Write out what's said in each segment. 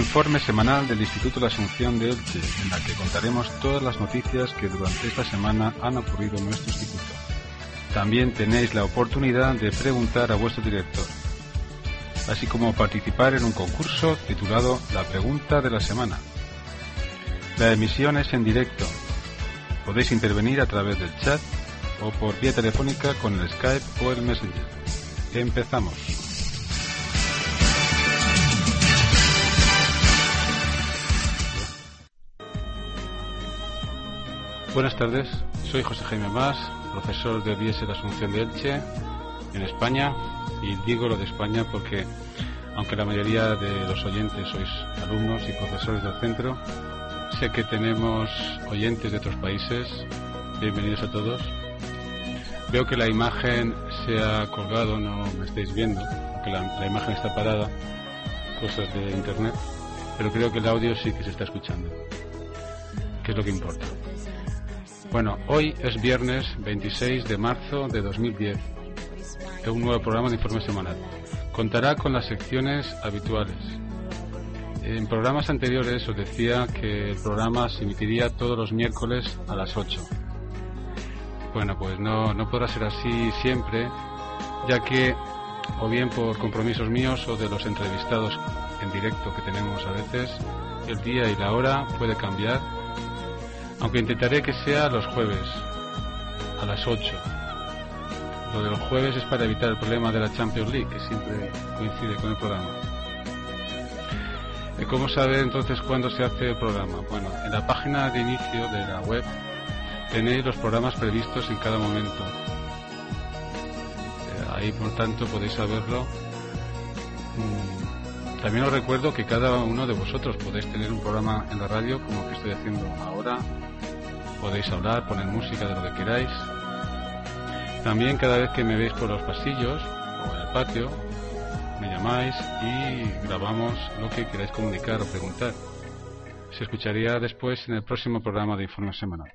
Informe semanal del Instituto de la Asunción de Elche, en la que contaremos todas las noticias que durante esta semana han ocurrido en nuestro instituto. También tenéis la oportunidad de preguntar a vuestro director, así como participar en un concurso titulado La Pregunta de la Semana. La emisión es en directo. Podéis intervenir a través del chat o por vía telefónica con el Skype o el Messenger. Empezamos. Buenas tardes, soy José Jaime Mas, profesor del IES de la Asunción de Elche, en España, y digo lo de España porque, aunque la mayoría de los oyentes sois alumnos y profesores del centro, sé que tenemos oyentes de otros países. Bienvenidos a todos. Veo que la imagen se ha colgado, no me estáis viendo, aunque la imagen está parada, cosas de internet, pero creo que el audio sí que se está escuchando, que es lo que importa. Bueno, hoy es viernes 26 de marzo de 2010. Es un nuevo programa de informe semanal. Contará con las secciones habituales. En programas anteriores os decía que el programa se emitiría todos los miércoles a las 8. Bueno, pues no podrá ser así siempre, ya que, o bien por compromisos míos o de los entrevistados en directo que tenemos a veces, el día y la hora puede cambiar. Aunque intentaré que sea los jueves, a las 8. Lo de los jueves es para evitar el problema de la Champions League, que siempre coincide con el programa. ¿Cómo saber entonces cuándo se hace el programa? Bueno, en la página de inicio de la web tenéis los programas previstos en cada momento. Ahí, por tanto, podéis saberlo. También os recuerdo que cada uno de vosotros podéis tener un programa en la radio, como que estoy haciendo ahora. Podéis hablar, poner música de lo que queráis. También cada vez que me veis por los pasillos o en el patio, me llamáis y grabamos lo que queráis comunicar o preguntar. Se escucharía después en el próximo programa de Informe Semanal.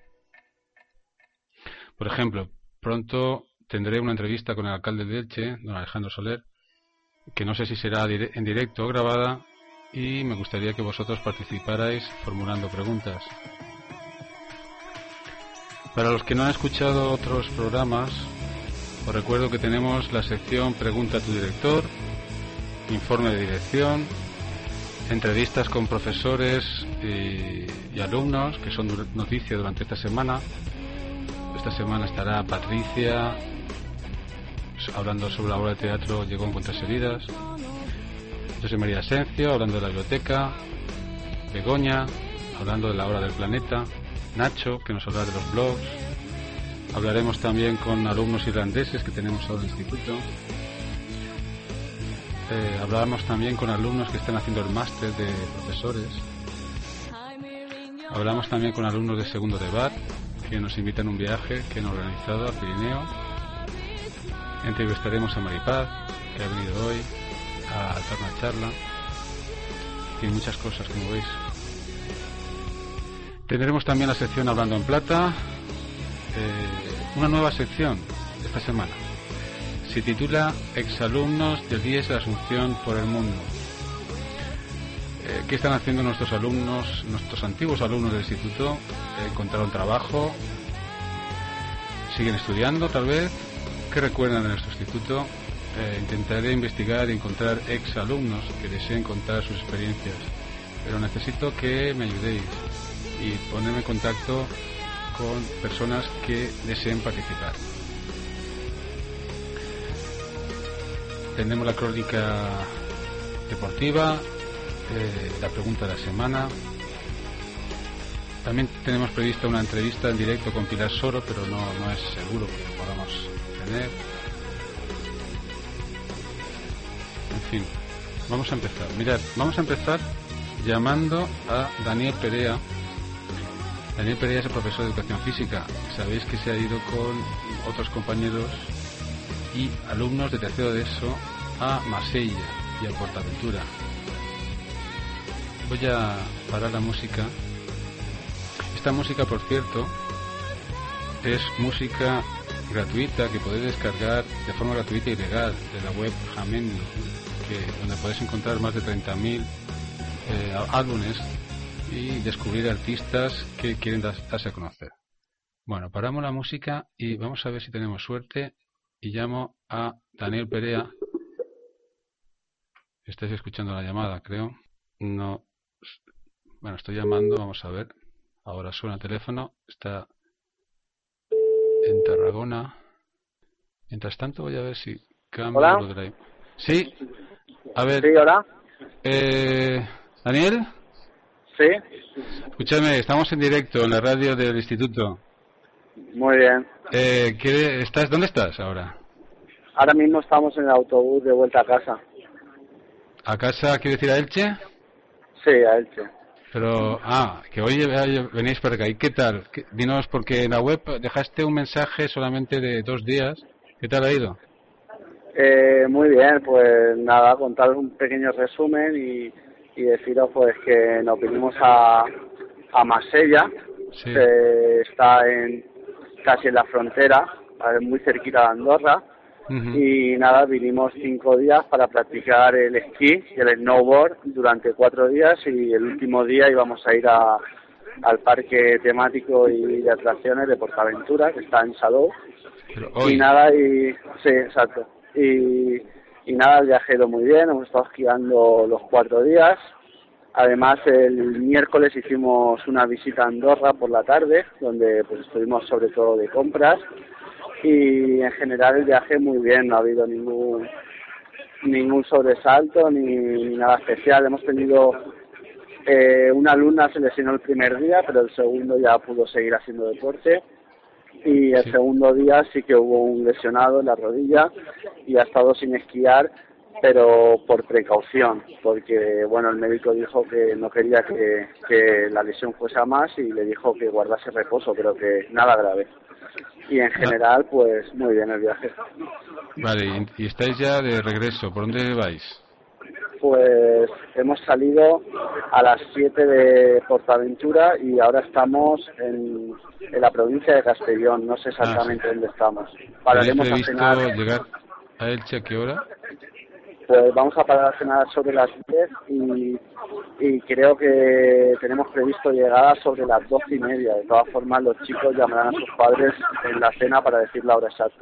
Por ejemplo, pronto tendré una entrevista con el alcalde de Elche, don Alejandro Soler, que no sé si será en directo o grabada, y me gustaría que vosotros participarais formulando preguntas. Para los que no han escuchado otros programas, os recuerdo que tenemos la sección Pregunta a tu director, informe de dirección, entrevistas con profesores y alumnos, que son noticia durante esta semana. Esta semana estará Patricia hablando sobre la obra de teatro Llegó en cuentas heridas, José María Asencio hablando de la biblioteca, Begoña hablando de la hora del planeta, Nacho, que nos hablará de los blogs. Hablaremos también con alumnos irlandeses que tenemos ahora en el instituto. Hablaremos también con alumnos que están haciendo el máster de profesores. Hablamos también con alumnos de segundo de BAT, que nos invitan a un viaje que han organizado al Pirineo. Entrevistaremos a Maripaz, que ha venido hoy a dar una charla. Y muchas cosas, como veis. Tendremos también la sección Hablando en Plata, una nueva sección esta semana. Se titula Exalumnos del IES de la Asunción por el Mundo. ¿Qué están haciendo nuestros alumnos, nuestros antiguos alumnos del instituto? ¿Encontraron trabajo? ¿Siguen estudiando tal vez? ¿Qué recuerdan de nuestro instituto? Intentaré investigar y encontrar exalumnos que deseen contar sus experiencias, pero necesito que me ayudéis y ponerme en contacto con personas que deseen participar. Tendremos la crónica deportiva, la pregunta de la semana. También tenemos prevista una entrevista en directo con Pilar Soro, pero no es seguro que lo podamos tener. En fin, vamos a empezar. Mirad, vamos a empezar llamando a Daniel Perea. Daniel Perea es el profesor de educación física. Sabéis que se ha ido con otros compañeros y alumnos de tercero de ESO a Marsella y a Portaventura. Voy a parar la música. Esta música, por cierto, es música gratuita que podéis descargar de forma gratuita y legal de la web Jamendo, donde podéis encontrar más de 30.000 álbumes y descubrir artistas que quieren darse a conocer. Bueno, paramos la música y vamos a ver si tenemos suerte y llamo a Daniel Perea. Estáis escuchando la llamada, creo. No. Bueno, estoy llamando, vamos a ver. Ahora suena el teléfono. Está en Tarragona. Mientras tanto voy a ver si cambio lo de la... Sí. A ver. Sí, hola. ¿Daniel? Sí. Escúchame, estamos en directo en la radio del instituto. Muy bien. ¿Dónde estás ahora? Ahora mismo estamos en el autobús de vuelta a casa. ¿A casa quiere decir a Elche? Sí, a Elche. Pero, que hoy venís para acá. ¿Y qué tal? Dinos, porque en la web dejaste un mensaje solamente de 2 días. ¿Qué tal ha ido? Muy bien, pues nada, contaros un pequeño resumen y deciros pues que nos vinimos a Marsella, sí. Que está casi en la frontera, muy cerquita de Andorra. Y nada, vinimos 5 días para practicar el esquí y el snowboard durante 4 días y el último día íbamos a ir al parque temático y de atracciones de Portaventura, que está en Salou. Y nada, sí, exacto. Y nada, el viaje ha ido muy bien, hemos estado esquiando los 4 días. Además, el miércoles hicimos una visita a Andorra por la tarde, donde pues estuvimos sobre todo de compras. Y en general el viaje muy bien, no ha habido ningún sobresalto ni nada especial. Hemos tenido una alumna se lesionó el primer día, pero el segundo ya pudo seguir haciendo deporte. Y el segundo día sí que hubo un lesionado en la rodilla y ha estado sin esquiar, pero por precaución, porque bueno, el médico dijo que no quería que la lesión fuese a más y le dijo que guardase reposo, pero que nada grave. Y en general, pues muy bien el viaje. Vale, y estáis ya de regreso. ¿Por dónde vais? Pues hemos salido a las 7 de Portaventura y ahora estamos en la provincia de Castellón. No sé exactamente dónde estamos. ¿Tenéis previsto llegar a Elche a qué hora? Pues vamos a parar a cenar sobre las 10 y creo que tenemos previsto llegar sobre las 12:30. De todas formas, los chicos llamarán a sus padres en la cena para decir la hora exacta.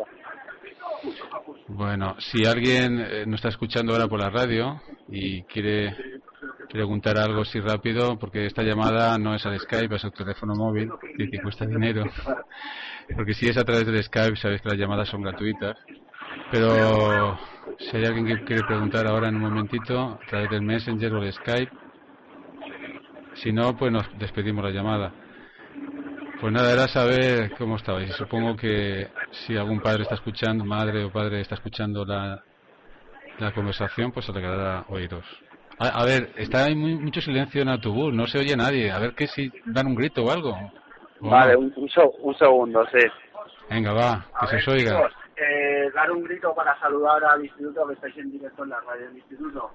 Bueno, si alguien nos está escuchando ahora por la radio y quiere preguntar algo así rápido, porque esta llamada no es al Skype, es al teléfono móvil, que cuesta dinero. Porque si es a través del Skype, sabéis que las llamadas son gratuitas. Pero si hay alguien que quiere preguntar ahora en un momentito, a través del Messenger o el Skype, si no, pues nos despedimos la llamada. Pues nada, era saber cómo estabais. Supongo que si algún padre está escuchando, madre o padre está escuchando la conversación, pues se alegrará oíros. A ver, está hay mucho silencio en el autobús, no se oye nadie. A ver que si dan un grito o algo. Vale, no. un segundo, sí. Venga, va, que se os oiga. Chicos, dar un grito para saludar al instituto, que estáis en directo en la radio del instituto.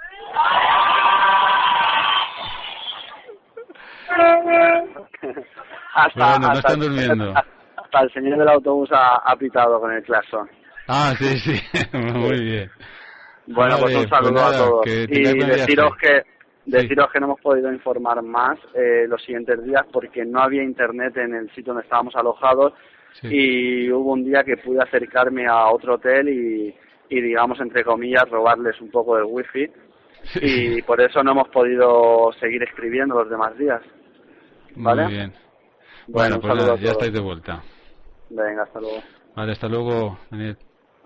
No están durmiendo. Hasta el señor del autobús ha pitado con el claxon. Sí, muy bien. Bueno, pues un saludo a todos. Y deciros que no hemos podido informar más los siguientes días porque no había internet en el sitio donde estábamos alojados. Sí. Y hubo un día que pude acercarme a otro hotel y digamos, entre comillas, robarles un poco del wifi. Sí. Y por eso no hemos podido seguir escribiendo los demás días. ¿Vale? Muy bien. Bueno, pues nada, ya estáis de vuelta. Venga, hasta luego. Vale, hasta luego, Daniel.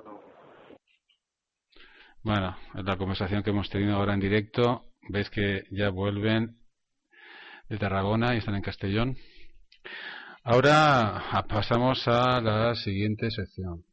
Bueno, es la conversación que hemos tenido ahora en directo. Ves que ya vuelven de Tarragona y están en Castellón. Ahora pasamos a la siguiente sección.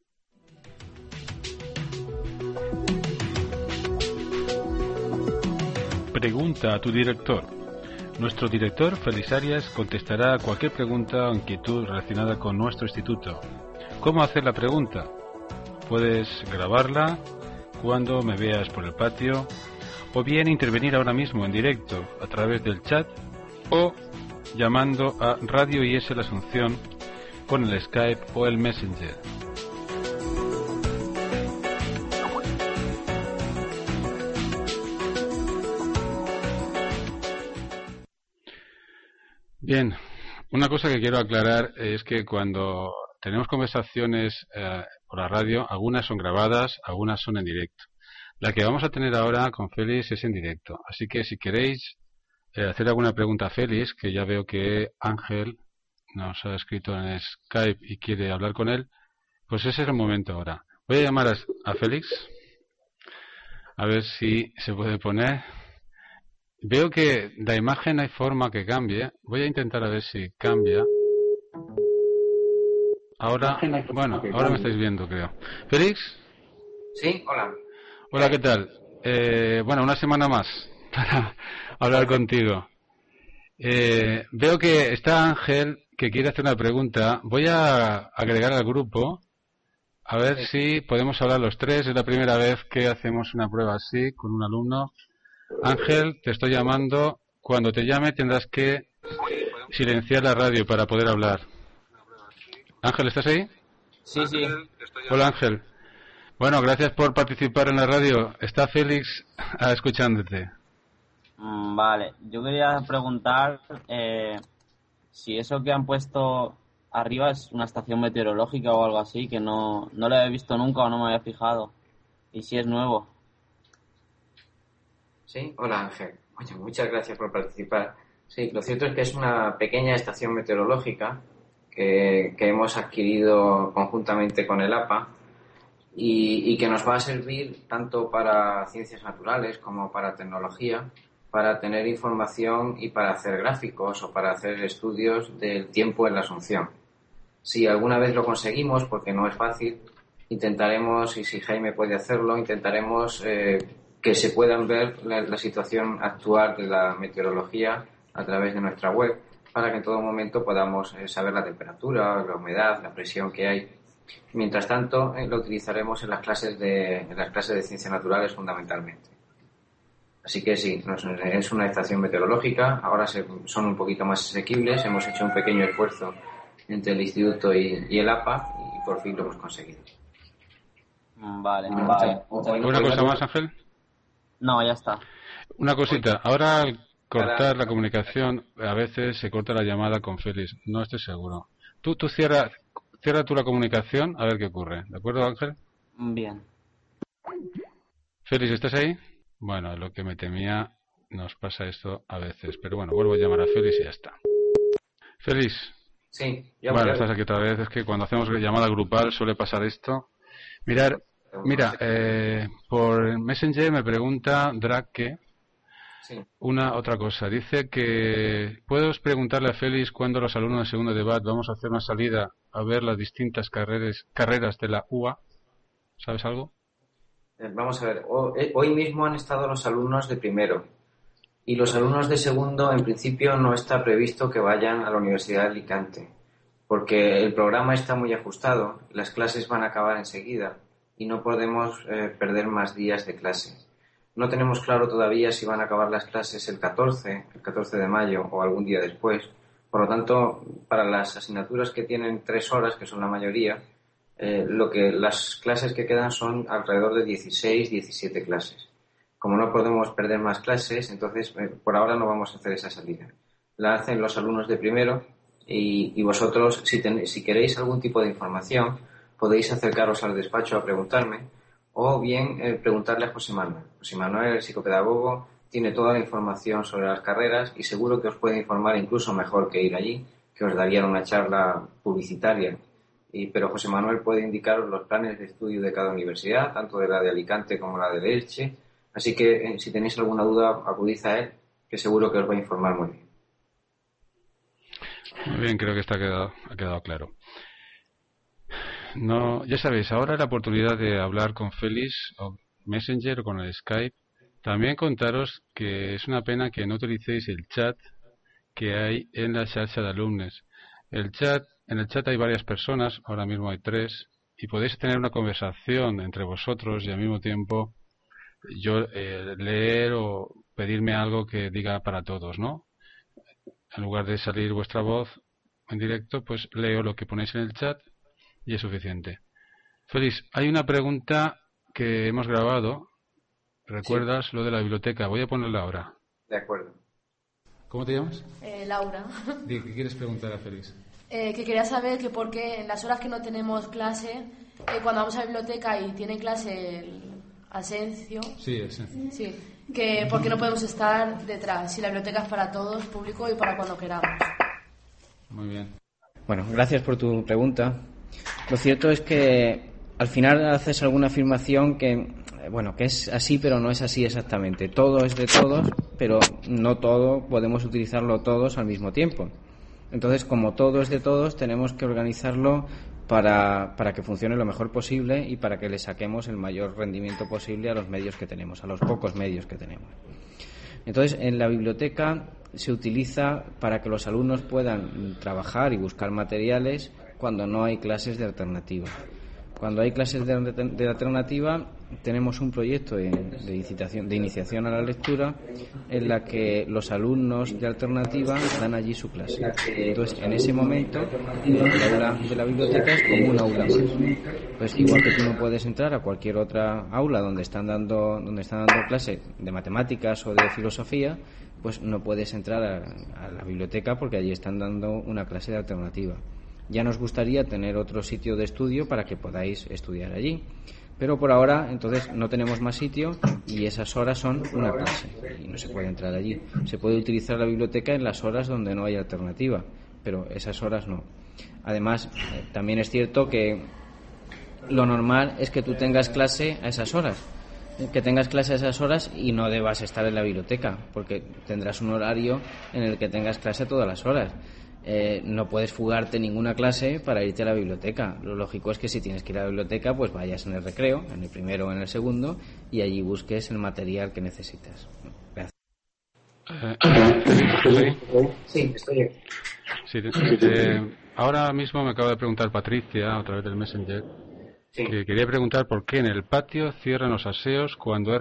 Pregunta a tu director. Nuestro director, Félix Arias, contestará a cualquier pregunta o inquietud relacionada con nuestro instituto. ¿Cómo hacer la pregunta? Puedes grabarla cuando me veas por el patio, o bien intervenir ahora mismo en directo a través del chat o llamando a Radio IS La Asunción con el Skype o el Messenger. Bien, una cosa que quiero aclarar es que cuando tenemos conversaciones por la radio, algunas son grabadas, algunas son en directo. La que vamos a tener ahora con Félix es en directo. Así que si queréis hacer alguna pregunta a Félix, que ya veo que Ángel nos ha escrito en Skype y quiere hablar con él, pues ese es el momento ahora. Voy a llamar a Félix, a ver si se puede poner. Veo que la imagen no hay forma que cambie. Voy a intentar a ver si cambia. Ahora, bueno, ahora me estáis viendo, creo. ¿Félix? Sí, hola. Hola, ¿qué tal? Bueno, una semana más para hablar contigo. Veo que está Ángel, que quiere hacer una pregunta. Voy a agregar al grupo, a ver si podemos hablar los tres. Es la primera vez que hacemos una prueba así con un alumno. Ángel, te estoy llamando. Cuando te llame tendrás que silenciar la radio para poder hablar. Ángel, ¿estás ahí? Sí, sí. Hola, Ángel. Bueno, gracias por participar en la radio. Está Félix escuchándote. Vale, yo quería preguntar si eso que han puesto arriba es una estación meteorológica o algo así, que no lo he visto nunca o no me había fijado. Y si es nuevo. Sí, hola Ángel. Oye, muchas gracias por participar. Sí, lo cierto es que es una pequeña estación meteorológica que hemos adquirido conjuntamente con el APA y que nos va a servir tanto para ciencias naturales como para tecnología, para tener información y para hacer gráficos o para hacer estudios del tiempo en la Asunción. Si alguna vez lo conseguimos, porque no es fácil, intentaremos, y si Jaime puede hacerlo, intentaremos que se puedan ver la situación actual de la meteorología a través de nuestra web, para que en todo momento podamos saber la temperatura, la humedad, la presión que hay. Mientras tanto, lo utilizaremos en las clases de ciencias naturales fundamentalmente. Así que sí, es una estación meteorológica. Ahora son un poquito más asequibles. Hemos hecho un pequeño esfuerzo entre el instituto y el APA y por fin lo hemos conseguido. Vale. ¿Una cosa más, Ángel? No, ya está. Una cosita. Ahora al cortar la comunicación, a veces se corta la llamada con Félix. No estoy seguro. Tú cierra tú la comunicación a ver qué ocurre. ¿De acuerdo, Ángel? Bien. Félix, ¿estás ahí? Bueno, lo que me temía, nos pasa esto a veces. Pero bueno, vuelvo a llamar a Félix y ya está. Félix. Sí. Bueno, estás aquí otra vez. Es que cuando hacemos llamada grupal suele pasar esto. Mira, por Messenger me pregunta Drake una otra cosa. Dice que puedes preguntarle a Félix cuándo los alumnos de segundo de BAT vamos a hacer una salida a ver las distintas carreras de la UA. ¿Sabes algo? Vamos a ver. Hoy mismo han estado los alumnos de primero y los alumnos de segundo en principio no está previsto que vayan a la Universidad de Alicante porque el programa está muy ajustado, las clases van a acabar enseguida y no podemos perder más días de clase. No tenemos claro todavía si van a acabar las clases el 14 de mayo o algún día después. Por lo tanto, para las asignaturas que tienen 3 horas, que son la mayoría, las clases que quedan son alrededor de 16, 17 clases. Como no podemos perder más clases, entonces por ahora no vamos a hacer esa salida. La hacen los alumnos de primero y vosotros, si queréis algún tipo de información, podéis acercaros al despacho a preguntarme o bien preguntarle a José Manuel. José Manuel, el psicopedagogo, tiene toda la información sobre las carreras y seguro que os puede informar incluso mejor que ir allí, que os darían una charla publicitaria. Pero José Manuel puede indicaros los planes de estudio de cada universidad, tanto de la de Alicante como la de Elche. Así que si tenéis alguna duda, acudid a él, que seguro que os va a informar muy bien. Muy bien, creo que ha quedado claro. No, ya sabéis, ahora la oportunidad de hablar con Félix o Messenger o con el Skype. También contaros que es una pena que no utilicéis el chat que hay en la xarxa de alumnos. En el chat hay varias personas, ahora mismo hay 3, y podéis tener una conversación entre vosotros y al mismo tiempo yo leer o pedirme algo que diga para todos, ¿no? En lugar de salir vuestra voz en directo, pues leo lo que ponéis en el chat y es suficiente. Félix, hay una pregunta que hemos grabado. ¿Recuerdas lo de la biblioteca? Voy a ponerla ahora. De acuerdo. ¿Cómo te llamas? Laura. ¿Qué quieres preguntar a Félix? Que quería saber que por qué en las horas que no tenemos clase, cuando vamos a la biblioteca y tiene clase el Asencio, sí, Asencio. Sí, que por qué no podemos estar detrás, si la biblioteca es para todos, público y para cuando queramos. Muy bien. Bueno, gracias por tu pregunta. Lo cierto es que al final haces alguna afirmación que es así, pero no es así exactamente. Todo es de todos, pero no todo podemos utilizarlo todos al mismo tiempo. Entonces, como todo es de todos, tenemos que organizarlo para que funcione lo mejor posible y para que le saquemos el mayor rendimiento posible a los medios que tenemos, a los pocos medios que tenemos. Entonces, en la biblioteca se utiliza para que los alumnos puedan trabajar y buscar materiales cuando no hay clases de alternativa. Cuando hay clases de alternativa, tenemos un proyecto de iniciación a la lectura en la que los alumnos de alternativa dan allí su clase. Entonces, en ese momento, el aula de la biblioteca es como un aula más. Pues igual que tú no puedes entrar a cualquier otra aula donde están dando clase de matemáticas o de filosofía, pues no puedes entrar a la biblioteca porque allí están dando una clase de alternativa. Ya nos gustaría tener otro sitio de estudio para que podáis estudiar allí. Pero por ahora, entonces, no tenemos más sitio y esas horas son una clase y no se puede entrar allí. Se puede utilizar la biblioteca en las horas donde no hay alternativa, pero esas horas no. Además, también es cierto que lo normal es que tú tengas clase a esas horas. Que tengas clase a esas horas y no debas estar en la biblioteca, porque tendrás un horario en el que tengas clase todas las horas. No puedes fugarte ninguna clase para irte a la biblioteca. Lo lógico es que si tienes que ir a la biblioteca, pues vayas en el recreo, en el primero o en el segundo, y allí busques el material que necesitas. Gracias. Sí, estoy aquí. Sí, ahora mismo me acaba de preguntar Patricia, a través del Messenger, que quería preguntar por qué en el patio cierran los aseos cuando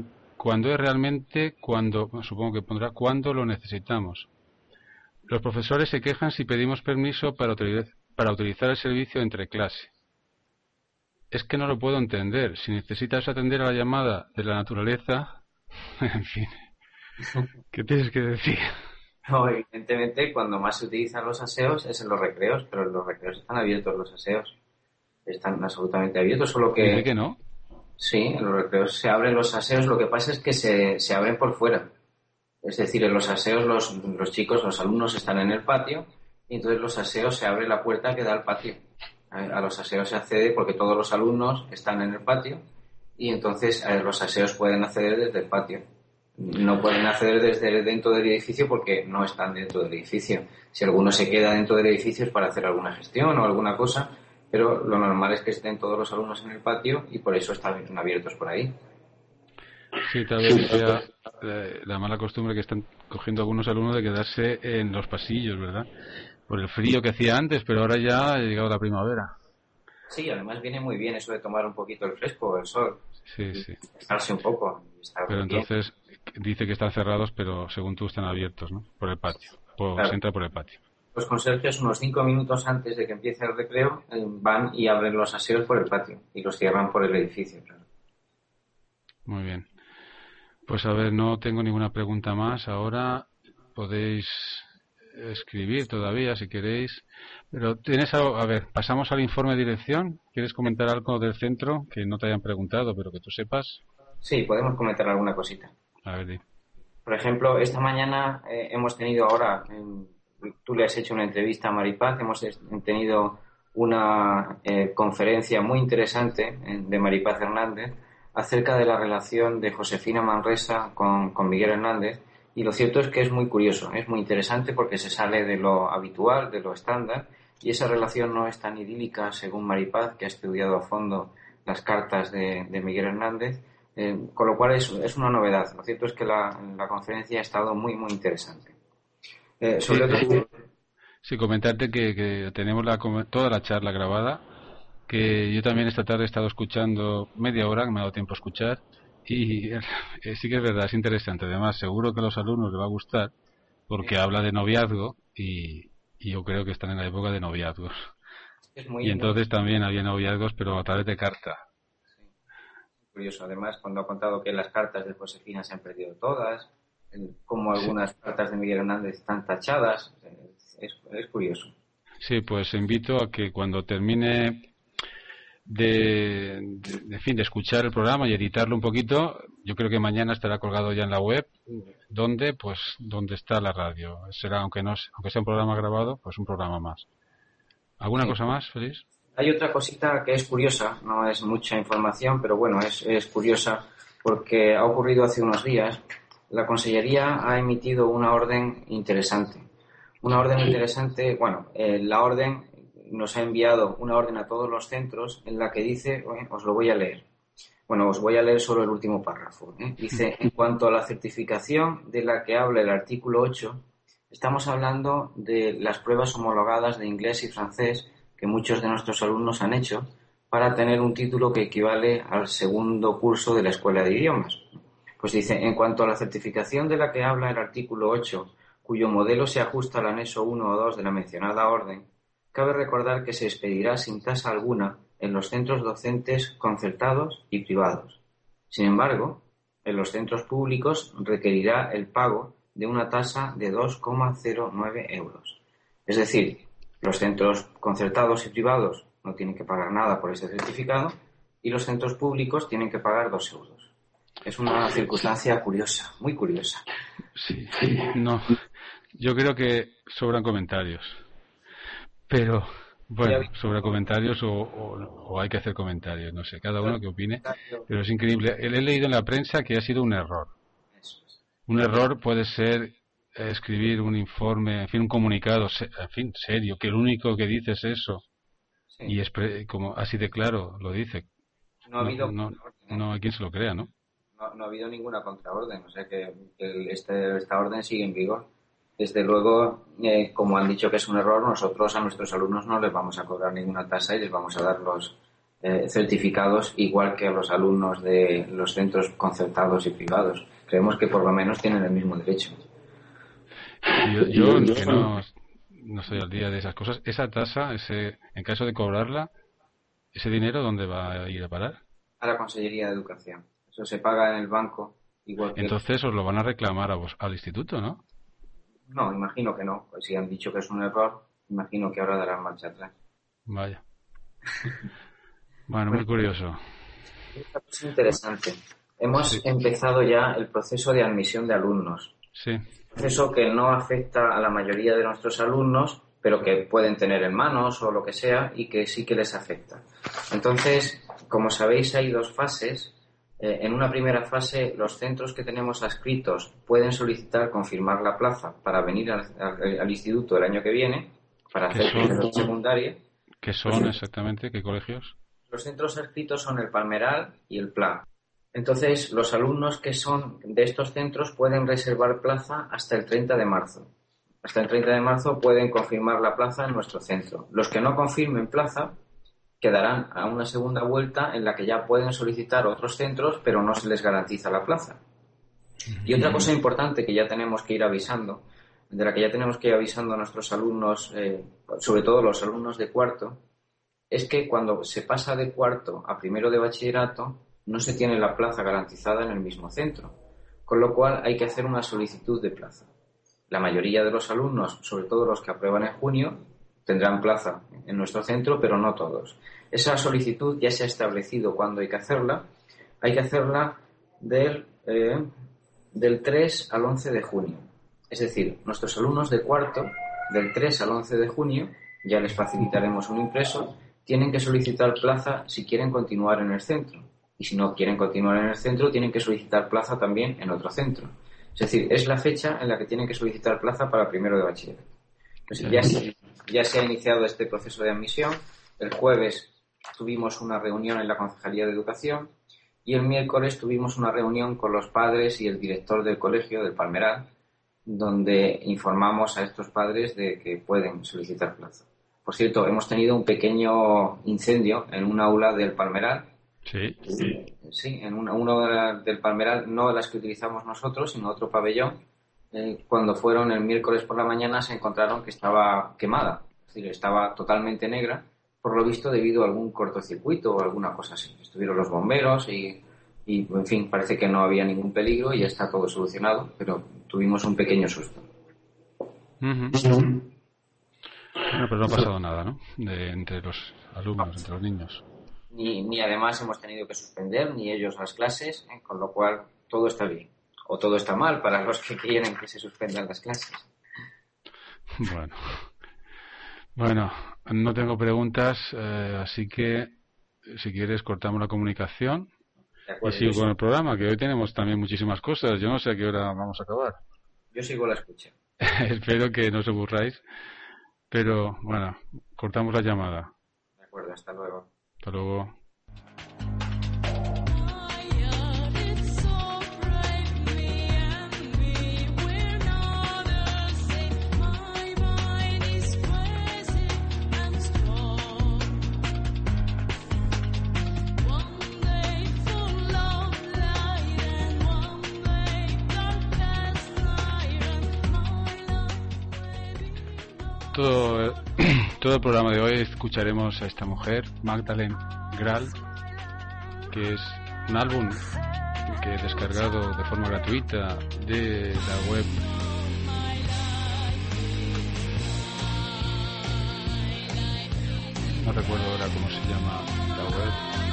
supongo que pondrá cuando lo necesitamos. Los profesores se quejan si pedimos permiso para utilizar el servicio entre clase. Es que no lo puedo entender. Si necesitas atender a la llamada de la naturaleza, en fin, ¿qué tienes que decir? No, evidentemente, cuando más se utilizan los aseos es en los recreos, pero en los recreos están abiertos los aseos. Están absolutamente abiertos, solo que... ¿Dice que no? Sí, en los recreos se abren los aseos, lo que pasa es que se abren por fuera. Es decir, en los aseos los chicos, los alumnos están en el patio y entonces los aseos se abre la puerta que da al patio. A los aseos se accede porque todos los alumnos están en el patio y entonces los aseos pueden acceder desde el patio. No pueden acceder desde dentro del edificio porque no están dentro del edificio. Si alguno se queda dentro del edificio es para hacer alguna gestión o alguna cosa, pero lo normal es que estén todos los alumnos en el patio y por eso están abiertos por ahí. Sí, tal vez sea la mala costumbre que están cogiendo algunos alumnos de quedarse en los pasillos, ¿verdad? Por el frío que hacía antes, pero ahora ya ha llegado la primavera. Sí, además viene muy bien eso de tomar un poquito el fresco, el sol. Sí. Estarse un poco. Pero entonces dice que están cerrados, pero según tú están abiertos, ¿no? Por el patio. Claro. Se entra por el patio. Los conserjes, unos 5 minutos antes de que empiece el recreo, van y abren los aseos por el patio y los cierran por el edificio, claro. Muy bien. Pues a ver, no tengo ninguna pregunta más. Ahora podéis escribir todavía si queréis. Pero tienes algo, a ver, pasamos al informe de dirección. ¿Quieres comentar algo del centro que no te hayan preguntado, pero que tú sepas? Sí, podemos comentar alguna cosita. A ver, di. Por ejemplo, esta mañana hemos tenido ahora, tú le has hecho una entrevista a Maripaz, hemos tenido una conferencia muy interesante de Maripaz Hernández acerca de la relación de Josefina Manresa con Miguel Hernández, y lo cierto es que es muy curioso, es muy interesante porque se sale de lo habitual, de lo estándar, y esa relación no es tan idílica según Maripaz, que ha estudiado a fondo las cartas de Miguel Hernández, con lo cual es una novedad. Lo cierto es que la conferencia ha estado muy, muy interesante. Sí, comentarte que tenemos toda la charla grabada, que yo también esta tarde he estado escuchando media hora, que me ha dado tiempo a escuchar, y sí que es verdad, es interesante. Además, seguro que a los alumnos les va a gustar, porque habla de noviazgo, y yo creo que están en la época de noviazgos. Y entonces también había noviazgos, pero a través de carta. Sí. Curioso, además, cuando ha contado que las cartas de Josefina se han perdido todas, cómo algunas cartas de Miguel Hernández están tachadas. Es curioso. Sí, pues invito a que cuando termine de escuchar el programa y editarlo un poquito, yo creo que mañana estará colgado ya en la web, donde está la radio. Será, aunque sea un programa grabado, pues un programa más. ¿Alguna cosa más, Félix? Hay otra cosita que es curiosa, no es mucha información, pero bueno, es curiosa porque ha ocurrido hace unos días. La Consellería ha emitido una orden interesante. Una orden interesante, la orden nos ha enviado una orden a todos los centros en la que dice, os lo voy a leer. Bueno, os voy a leer solo el último párrafo. Dice, en cuanto a la certificación de la que habla el artículo 8, estamos hablando de las pruebas homologadas de inglés y francés que muchos de nuestros alumnos han hecho para tener un título que equivale al segundo curso de la Escuela de Idiomas. Pues dice, en cuanto a la certificación de la que habla el artículo 8, cuyo modelo se ajusta al anexo 1 o 2 de la mencionada orden, cabe recordar que se expedirá sin tasa alguna en los centros docentes concertados y privados. Sin embargo, en los centros públicos requerirá el pago de una tasa de 2,09 euros. Es decir, los centros concertados y privados no tienen que pagar nada por ese certificado y los centros públicos tienen que pagar 2 euros. Es una circunstancia curiosa, muy curiosa. Sí, no, yo creo que sobran comentarios. Pero, bueno, sobre comentarios o hay que hacer comentarios, no sé, cada uno que opine. Pero es increíble. He leído en la prensa que ha sido un error. Un error puede ser escribir un informe, en fin, un comunicado, en fin, serio, que lo único que dice es eso. Sí. Y como así de claro lo dice. No ha habido no hay quien se lo crea, ¿no? No ha habido ninguna contraorden, o sea que esta orden sigue en vigor. Desde luego, como han dicho que es un error, nosotros a nuestros alumnos no les vamos a cobrar ninguna tasa y les vamos a dar los certificados igual que a los alumnos de los centros concertados y privados. Creemos que por lo menos tienen el mismo derecho. Yo que no estoy al día de esas cosas. Esa tasa, en caso de cobrarla, ¿ese dinero dónde va a ir a parar? A la Consellería de Educación. Eso se paga en el banco. Igual que entonces os lo van a reclamar al instituto, ¿no? No, imagino que no. Pues si han dicho que es un error, imagino que ahora darán marcha atrás. Vaya. Bueno, muy curioso. Es interesante. Hemos empezado ya el proceso de admisión de alumnos. Sí. Proceso que no afecta a la mayoría de nuestros alumnos, pero que pueden tener hermanos o lo que sea y que sí que les afecta. Entonces, como sabéis, hay 2 fases. En una primera fase, los centros que tenemos adscritos pueden solicitar confirmar la plaza para venir al instituto el año que viene, para hacer primero secundaria. ¿Qué son exactamente? ¿Qué colegios? Los centros adscritos son el Palmeral y el Pla. Entonces, los alumnos que son de estos centros pueden reservar plaza hasta el 30 de marzo. Hasta el 30 de marzo pueden confirmar la plaza en nuestro centro. Los que no confirmen plaza quedarán a una segunda vuelta en la que ya pueden solicitar otros centros, pero no se les garantiza la plaza. Y otra cosa importante que ya tenemos que ir avisando, de la que ya tenemos que ir avisando a nuestros alumnos, sobre todo los alumnos de cuarto, es que cuando se pasa de cuarto a primero de bachillerato, no se tiene la plaza garantizada en el mismo centro, con lo cual hay que hacer una solicitud de plaza. La mayoría de los alumnos, sobre todo los que aprueban en junio, tendrán plaza en nuestro centro, pero no todos. Esa solicitud ya se ha establecido cuándo hay que hacerla. Hay que hacerla del 3 al 11 de junio. Es decir, nuestros alumnos de cuarto, del 3 al 11 de junio, ya les facilitaremos un impreso, tienen que solicitar plaza si quieren continuar en el centro. Y si no quieren continuar en el centro, tienen que solicitar plaza también en otro centro. Es decir, es la fecha en la que tienen que solicitar plaza para primero de bachillerato. Pues ya se ha iniciado este proceso de admisión. El jueves tuvimos una reunión en la Concejalía de Educación y el miércoles tuvimos una reunión con los padres y el director del colegio del Palmeral, donde informamos a estos padres de que pueden solicitar plaza. Por cierto, hemos tenido un pequeño incendio en un aula del Palmeral. Sí. Sí, en una aula del Palmeral, no de las que utilizamos nosotros, sino otro pabellón. Cuando fueron el miércoles por la mañana se encontraron que estaba quemada, es decir, estaba totalmente negra, por lo visto debido a algún cortocircuito o alguna cosa así. Estuvieron los bomberos y Y, en fin, parece que no había ningún peligro y ya está todo solucionado, pero tuvimos un pequeño susto. Bueno, pero no ha pasado nada, ¿no? Entre los alumnos, entre los niños. Ni además hemos tenido que suspender, ni ellos las clases, con lo cual todo está bien. O todo está mal para los que quieren que se suspendan las clases. Bueno, no tengo preguntas, así que si quieres cortamos la comunicación y sigo con el programa, que hoy tenemos también muchísimas cosas. Yo no sé a qué hora vamos a acabar. Yo sigo la escucha. Espero que no os aburráis, pero bueno, cortamos la llamada. De acuerdo, hasta luego. Hasta luego. Todo el programa de hoy escucharemos a esta mujer, Magdalene Graal, que es un álbum que he descargado de forma gratuita de la web no recuerdo ahora cómo se llama la web.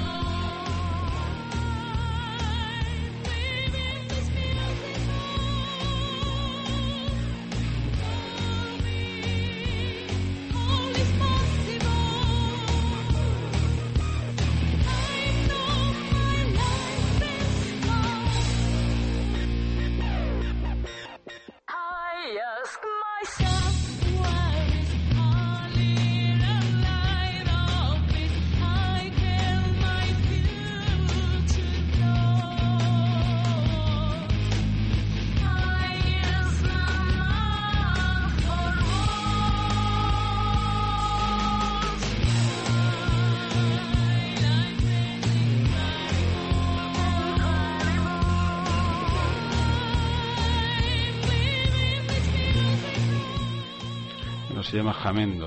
Se llama Jamendo.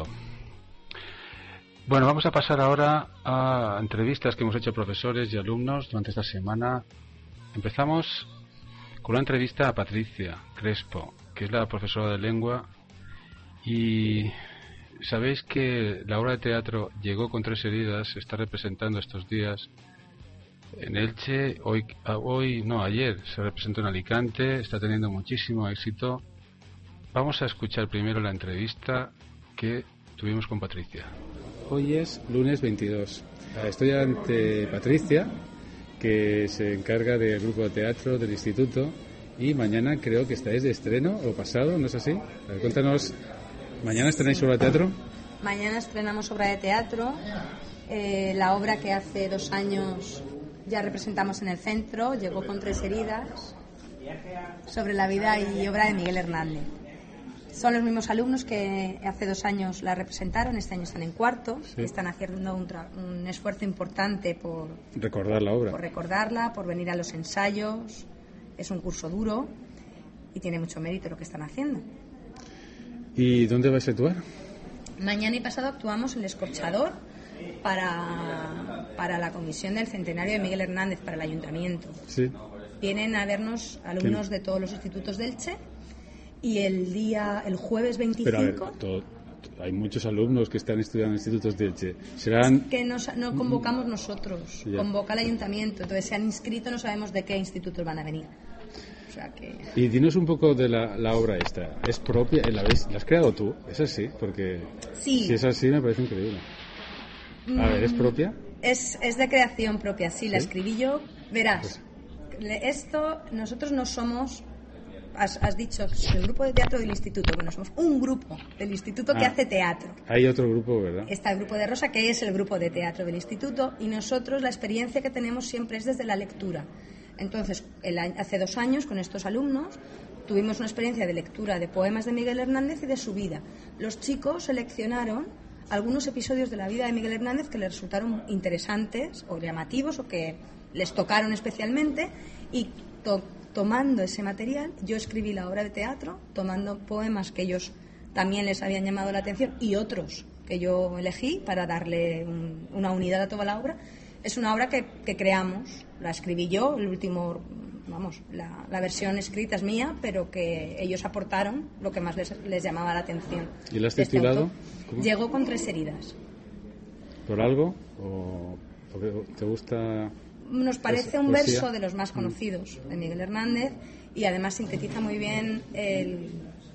Bueno, vamos a pasar ahora a entrevistas que hemos hecho a profesores y alumnos durante esta semana. Empezamos con una entrevista a Patricia Crespo, que es la profesora de lengua, y sabéis que la obra de teatro Llegó con 3 heridas se está representando estos días en Elche. Ayer se representó en Alicante, está teniendo muchísimo éxito. Vamos a escuchar primero la entrevista que tuvimos con Patricia. Hoy es lunes 22. Estoy ante Patricia, que se encarga del grupo de teatro del instituto, y mañana creo que estáis de estreno, o pasado, ¿no es así? A ver, cuéntanos, ¿mañana estrenáis obra de teatro? Mañana estrenamos obra de teatro, la obra que hace 2 años ya representamos en el centro, Llegó con 3 heridas, sobre la vida y obra de Miguel Hernández. Son los mismos alumnos que hace 2 años la representaron, este año están en cuarto, sí. Están haciendo un esfuerzo importante por recordar la obra. Por recordarla, por venir a los ensayos. Es un curso duro y tiene mucho mérito lo que están haciendo. ¿Y dónde vais a actuar? Mañana y pasado actuamos en El Escorchador para la comisión del centenario de Miguel Hernández, para el ayuntamiento. Sí. Vienen a vernos alumnos de todos los institutos de Elche. Y el jueves 25... Pero a ver, hay muchos alumnos que están estudiando en institutos de Elche. ¿Serán...? Es que no convocamos nosotros, ya. Convoca el ayuntamiento. Entonces se han inscrito, no sabemos de qué institutos van a venir. O sea que... Y dinos un poco de la obra esta. ¿Es propia? ¿La has creado tú? ¿Es así? Porque sí. Si es así me parece increíble. A ver, ¿es propia? Es de creación propia, sí, la escribí yo. Verás, nosotros no somos... Has dicho el grupo de teatro del instituto. Bueno, somos un grupo del instituto que hace teatro. Hay otro grupo, ¿verdad? Está el grupo de Rosa, que es el grupo de teatro del instituto, y nosotros la experiencia que tenemos siempre es desde la lectura. Entonces, hace 2 años, con estos alumnos, tuvimos una experiencia de lectura de poemas de Miguel Hernández y de su vida. Los chicos seleccionaron algunos episodios de la vida de Miguel Hernández que les resultaron interesantes o llamativos o que les tocaron especialmente, y tomando ese material, yo escribí la obra de teatro, tomando poemas que ellos también les habían llamado la atención y otros que yo elegí para darle una unidad a toda la obra. es una obra que creamos, la escribí yo, el último, la versión escrita es mía, pero que ellos aportaron lo que más les llamaba la atención. ¿Y la has titulado? Llegó con 3 heridas. ¿Por algo? ¿O te gusta? Nos parece un verso de los más conocidos de Miguel Hernández, y además sintetiza muy bien el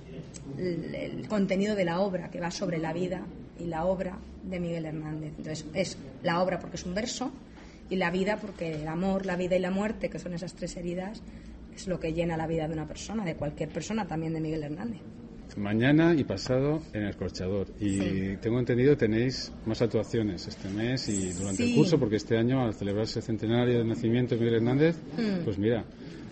contenido de la obra, que va sobre la vida y la obra de Miguel Hernández. Entonces, es la obra porque es un verso, y la vida porque el amor, la vida y la muerte, que son esas 3 heridas, es lo que llena la vida de una persona, de cualquier persona, también de Miguel Hernández. Mañana y pasado en El Escorchador. Y tengo entendido tenéis más actuaciones este mes y durante el curso, porque este año, al celebrarse el centenario del nacimiento de Miguel Hernández, pues mira,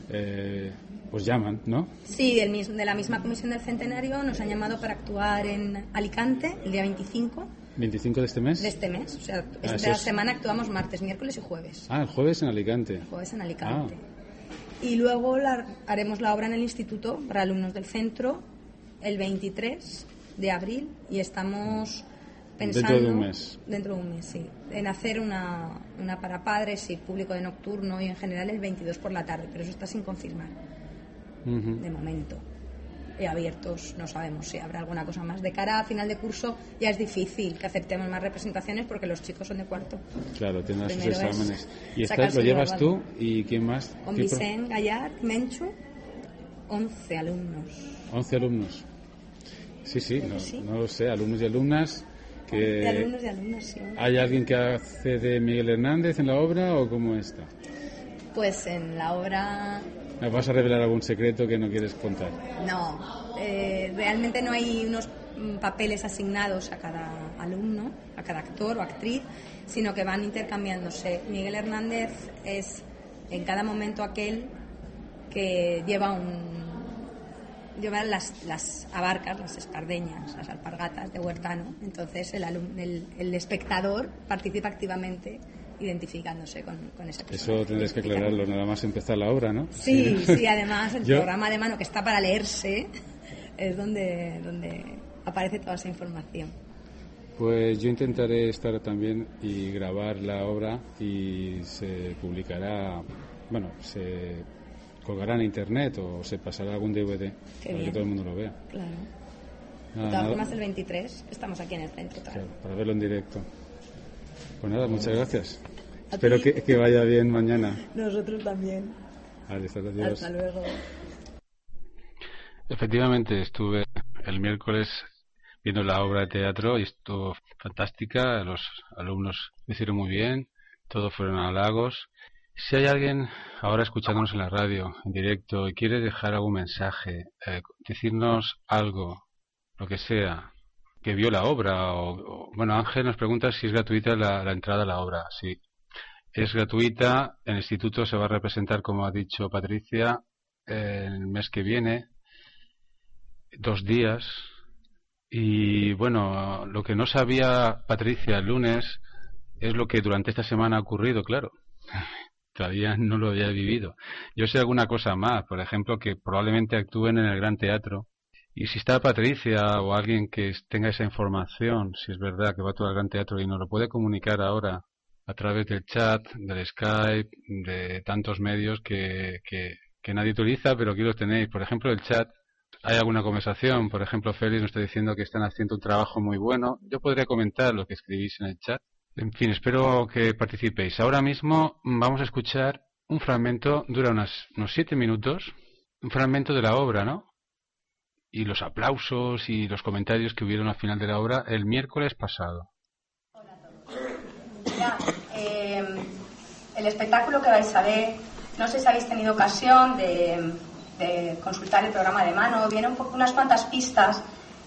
os llaman, ¿no? Sí, de la misma comisión del centenario nos han llamado para actuar en Alicante el día 25. ¿25 de este mes? De este mes, o sea, esta semana actuamos martes, miércoles y jueves. Ah, el jueves en Alicante. El jueves en Alicante. Y luego haremos la obra en el instituto para alumnos del centro el 23 de abril, y estamos pensando... Dentro de un mes. Dentro de un mes, sí. En hacer una para padres y público de nocturno, y en general el 22 por la tarde, pero eso está sin confirmar de momento. Y abiertos, no sabemos si habrá alguna cosa más. De cara a final de curso ya es difícil que aceptemos más representaciones porque los chicos son de cuarto. Claro, tienen sus exámenes. ¿Y esta lo llevas tú? ¿Y quién más? Con Vicent Gallard, Menchu, 11 alumnos. 11 alumnos. Sí, no lo sé, alumnos y alumnas. De alumnos y alumnas, sí. ¿Hay alguien que hace de Miguel Hernández en la obra o cómo está? Pues en la obra... ¿Me vas a revelar algún secreto que no quieres contar? No, realmente no hay unos papeles asignados a cada alumno, a cada actor o actriz, sino que van intercambiándose. Miguel Hernández es en cada momento aquel que lleva las abarcas, las espardeñas, las alpargatas de Huertano. Entonces el espectador participa activamente identificándose con ese personaje. Eso tendréis que aclararlo nada más empezar la obra, ¿no? Sí, además el programa de mano, que está para leerse, es donde aparece toda esa información. Pues yo intentaré estar también y grabar la obra, y se publicará, se colgará en internet o se pasará algún DVD para que todo el mundo lo vea. Claro. De todas formas, el 23 estamos aquí en el centro. Claro, para verlo en directo. Pues nada, muchas gracias. Espero que vaya bien mañana. Nosotros también. Adiós. Hasta luego. Efectivamente, estuve el miércoles viendo la obra de teatro y estuvo fantástica. Los alumnos lo hicieron muy bien, todos fueron halagos. Si hay alguien ahora escuchándonos en la radio, en directo, y quiere dejar algún mensaje, decirnos algo, lo que sea, que vio la obra, Ángel nos pregunta si es gratuita la entrada a la obra. Sí, es gratuita. En el instituto se va a representar, como ha dicho Patricia, el mes que viene, 2 días. Y bueno, lo que no sabía Patricia el lunes es lo que durante esta semana ha ocurrido, claro. Todavía no lo había vivido. Yo sé alguna cosa más, por ejemplo, que probablemente actúen en el Gran Teatro. Y si está Patricia o alguien que tenga esa información, si es verdad que va todo al Gran Teatro y nos lo puede comunicar ahora a través del chat, del Skype, de tantos medios que nadie utiliza, pero aquí los tenéis. Por ejemplo, el chat, hay alguna conversación. Por ejemplo, Félix nos está diciendo que están haciendo un trabajo muy bueno. Yo podría comentar lo que escribís en el chat. En fin, espero que participéis. Ahora mismo vamos a escuchar un fragmento, dura unos 7 minutos, un fragmento de la obra, ¿no? Y los aplausos y los comentarios que hubieron al final de la obra el miércoles pasado. Hola a todos. Mira, el espectáculo que vais a ver, no sé si habéis tenido ocasión de consultar el programa de mano, vienen unas cuantas pistas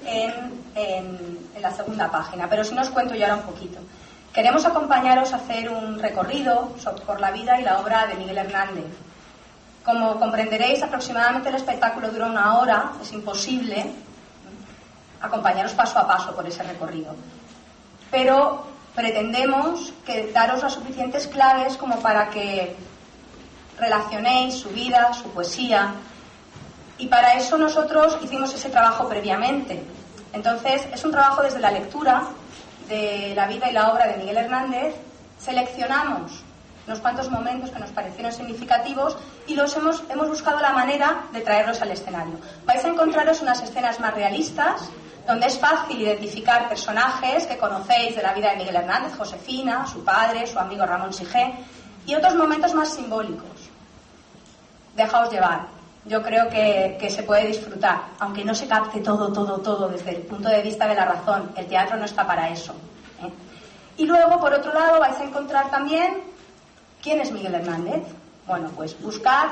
en la segunda página, pero si no os cuento yo ahora un poquito. Queremos acompañaros a hacer un recorrido por la vida y la obra de Miguel Hernández. Como comprenderéis, aproximadamente el espectáculo dura 1 hora, es imposible acompañaros paso a paso por ese recorrido. Pero pretendemos daros las suficientes claves como para que relacionéis su vida, su poesía, y para eso nosotros hicimos ese trabajo previamente. Entonces, es un trabajo desde la lectura de la vida y la obra de Miguel Hernández, Seleccionamos unos cuantos momentos que nos parecieron significativos y hemos buscado la manera de traerlos al escenario. Vais a encontraros unas escenas más realistas, donde es fácil identificar personajes que conocéis de la vida de Miguel Hernández, Josefina, su padre, su amigo Ramón Sigé, y otros momentos más simbólicos. Dejaos llevar. Yo creo que se puede disfrutar, aunque no se capte todo desde el punto de vista de la razón. El teatro no está para eso, ¿eh? Y luego, por otro lado, vais a encontrar también ¿quién es Miguel Hernández? Bueno, pues buscar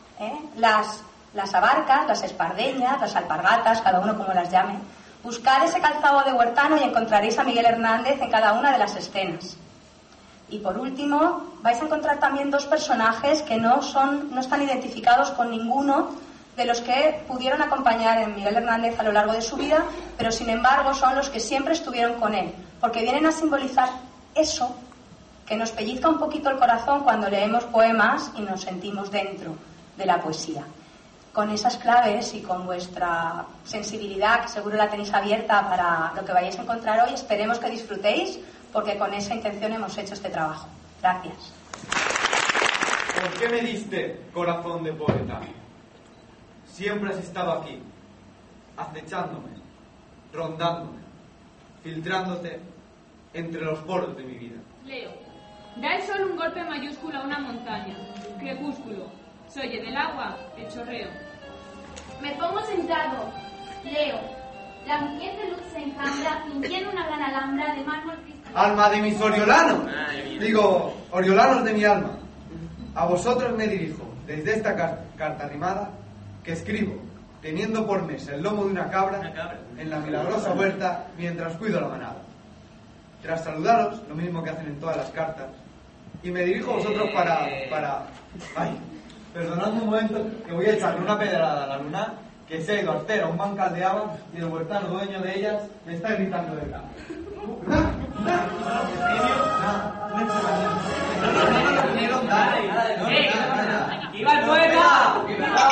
las abarcas, las espardeñas, las alpargatas, cada uno como las llame. Buscar ese calzado de huertano y encontraréis a Miguel Hernández en cada una de las escenas. Y por último, vais a encontrar también dos personajes que no están identificados con ninguno de los que pudieron acompañar a Miguel Hernández a lo largo de su vida, pero sin embargo son los que siempre estuvieron con él, porque vienen a simbolizar eso que nos pellizca un poquito el corazón cuando leemos poemas y nos sentimos dentro de la poesía. Con esas claves y con vuestra sensibilidad, que seguro la tenéis abierta para lo que vayáis a encontrar hoy, esperemos que disfrutéis, porque con esa intención hemos hecho este trabajo. Gracias. ¿Por qué me diste corazón de poeta? Siempre has estado aquí, acechándome, rondándome, filtrándote entre los poros de mi vida. Leo, da el sol un golpe mayúsculo a una montaña. Crepúsculo, se oye del agua el chorreo. Me pongo sentado. Leo, la muñez de luz se enjambra fingiendo una gran alhambra de mármol cristalino. ¡Alma de mis oriolanos! Digo, oriolanos de mi alma. A vosotros me dirijo, desde esta carta rimada, que escribo, teniendo por mesa el lomo de una cabra en la milagrosa huerta mientras cuido la manada. Tras saludaros, lo mismo que hacen en todas las cartas, y me dirijo a vosotros para... Ay, perdonadme un momento que voy a echarle una pedrada a la luna, que se ha ido artera un bancal de habas y el huertano dueño de ellas me está gritando de campo. ¡Viva el poeta!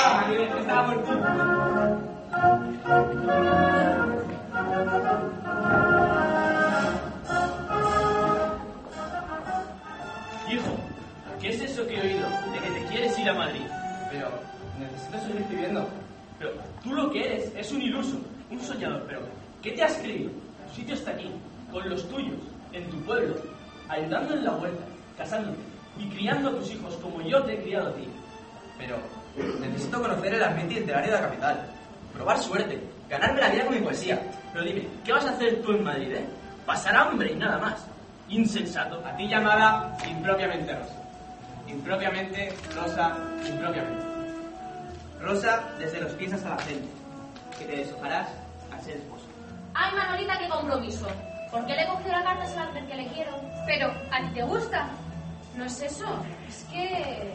Hijo, ¿qué es eso que he oído? De que te quieres ir a Madrid. Pero necesito seguir escribiendo. Pero tú lo que eres es un iluso, un soñador. Pero, ¿qué te has creído? Tu sitio está aquí, con los tuyos, en tu pueblo, ayudando en la huerta, casándote y criando a tus hijos como yo te he criado a ti. Pero necesito conocer el ambiente literario de la capital, probar suerte, ganarme la vida con mi poesía. Pero dime, ¿qué vas a hacer tú en Madrid, eh? Pasar hambre y nada más. Insensato. A ti llamada impropiamente Rosa. Impropiamente Rosa, impropiamente. Rosa, desde los pies hasta la frente, que te deshojarás al ser esposo. Ay, Manolita, qué compromiso. ¿Por qué le cogió la carta a que le quiero? Pero, ¿a ti te gusta? No es eso, es que...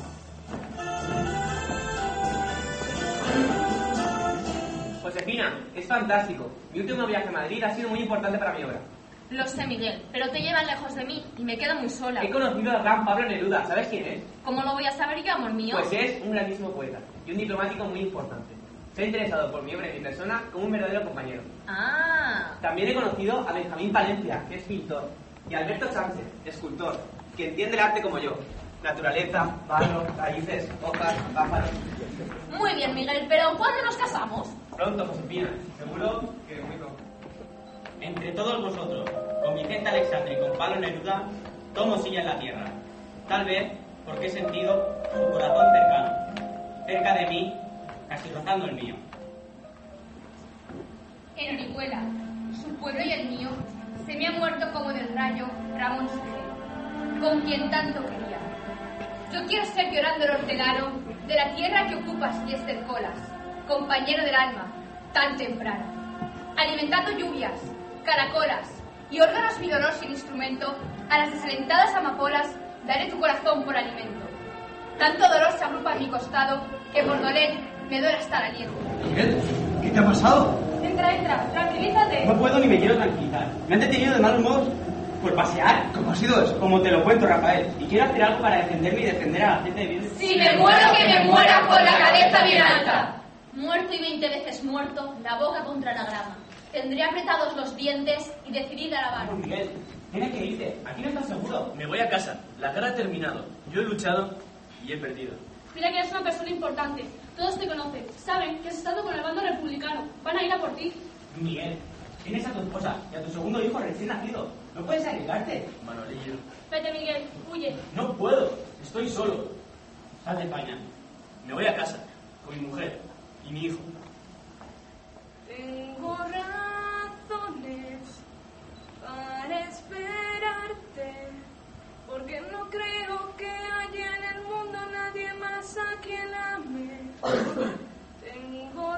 Josefina, es fantástico. Mi último viaje a Madrid ha sido muy importante para mi obra. Lo sé, Miguel, pero te llevan lejos de mí y me quedo muy sola. He conocido al gran Pablo Neruda. ¿Sabes quién es? ¿Cómo lo voy a saber yo, amor mío? Pues es un grandísimo poeta y un diplomático muy importante. Se ha interesado por mi obra y mi persona como un verdadero compañero. Ah. También he conocido a Benjamín Palencia, que es pintor, y a Alberto Sánchez, escultor, que entiende el arte como yo. Naturaleza, barro, raíces, hojas, pájaros. Muy bien, Miguel, pero ¿cuándo nos casamos? Pronto, Josefina. Seguro que muy pronto. Entre todos vosotros, con Vicente Alexandre y con Pablo Neruda, tomo silla en la tierra. Tal vez porque he sentido su corazón cercano, cerca de mí, casi rozando el mío. En Orihuela, su pueblo y el mío, se me ha muerto como del rayo Ramón Sigé, con quien tanto quería. Yo quiero ser llorando el hortelano de la tierra que ocupas y estercolas, compañero del alma, tan temprano, alimentando lluvias, caracolas y órganos mi dolor sin instrumento, a las desalentadas amapolas daré tu corazón por alimento. Tanto dolor se agrupa en mi costado que por doler me duele hasta el aliento. Miguel, ¿qué te ha pasado? Entra, tranquilízate. No puedo ni me quiero tranquilizar. Me han detenido de malos modos por pasear. ¿Cómo ha sido eso? Como te lo cuento, Rafael. Y quiero hacer algo para defenderme y defender a la gente de bien. Si me muero, que me muera con la cabeza bien alta. Muerto y 20 veces muerto, la boca contra la grama. Tendré apretados los dientes y decidí alabar. Miguel, tienes que irte. Aquí no estás seguro. Me voy a casa. La guerra ha terminado. Yo he luchado y he perdido. Mira que eres una persona importante. Todos te conocen. Saben que has estado con el bando republicano. Van a ir a por ti. Miguel, tienes a tu esposa y a tu segundo hijo recién nacido. No puedes arriesgarte. Manolillo. Vete, Miguel. Huye. No puedo. Estoy solo. Sal de España. Me voy a casa con mi mujer y mi hijo. Tengo razones para esperarte, porque no creo que haya en el mundo nadie más a quien ame. Tengo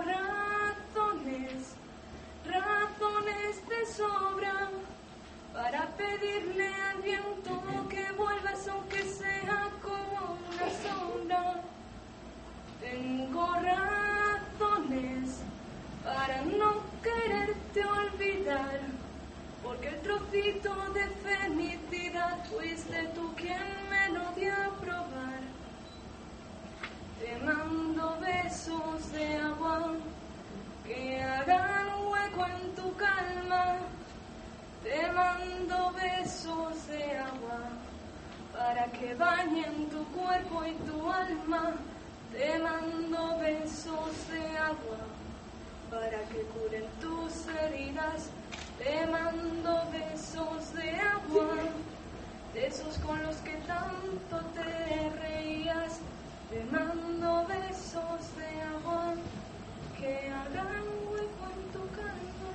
razones de sobra para pedirle al viento que vuelvas aunque sea como una sombra. Tengo razones para no quererte olvidar, porque el trocito de felicidad fuiste tú quien me lo dio a probar. Te mando besos de agua que hagan hueco en tu calma. Te mando besos de agua para que bañen tu cuerpo y tu alma. Te mando besos de agua para que curen tus heridas. Te mando besos de agua, de esos con los que tanto te reías. Te mando besos de agua que hagan hueco en tu calma.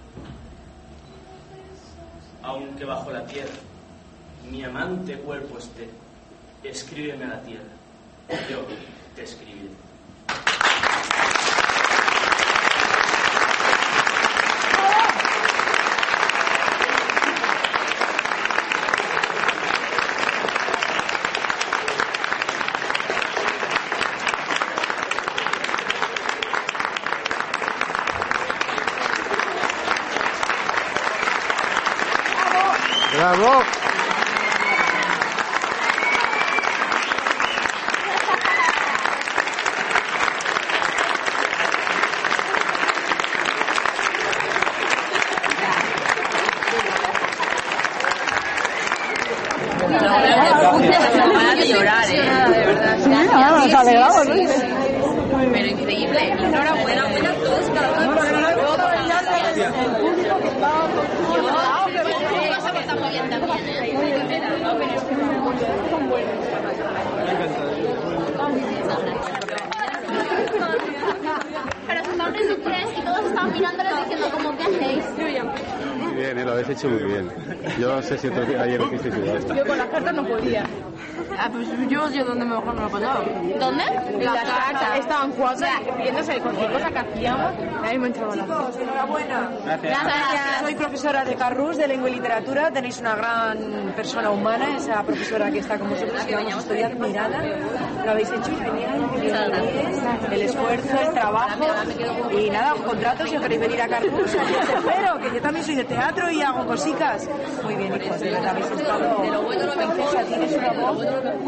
Aunque bajo la tierra mi amante cuerpo esté, escríbeme a la tierra, yo te escribiré. ¡Bravo! Nos alegramos, ¿no? Pero increíble. Enhorabuena, buena a todos, cada uno. Pero se estaban en inglés y todos estaban mirándoles diciendo como, ¿qué hacéis? Muy bien, lo habéis hecho muy bien. Yo no sé si ayer lo hicisteis igual. Yo con las cartas no podía. Ah, pues yo sé dónde mejor me lo he pasado. ¿Dónde? En las cartas. Estaban cuatro viéndose cualquier cosa que hacíamos. Ahí me entraba la Chicos, enhorabuena. Gracias. Soy profesora de Carrus, de Lengua y Literatura. Tenéis una gran persona humana, esa profesora que está con vosotros, que vamos a estudiar. Mirada, lo habéis hecho genial. El esfuerzo, el trabajo. Y nada, un contrato si os queréis venir a Carrus. Aquí os espero, que yo también soy de teatro y hago cositas. Muy bien, hijos, de verdad habéis estado. Princesa, tienes una voz.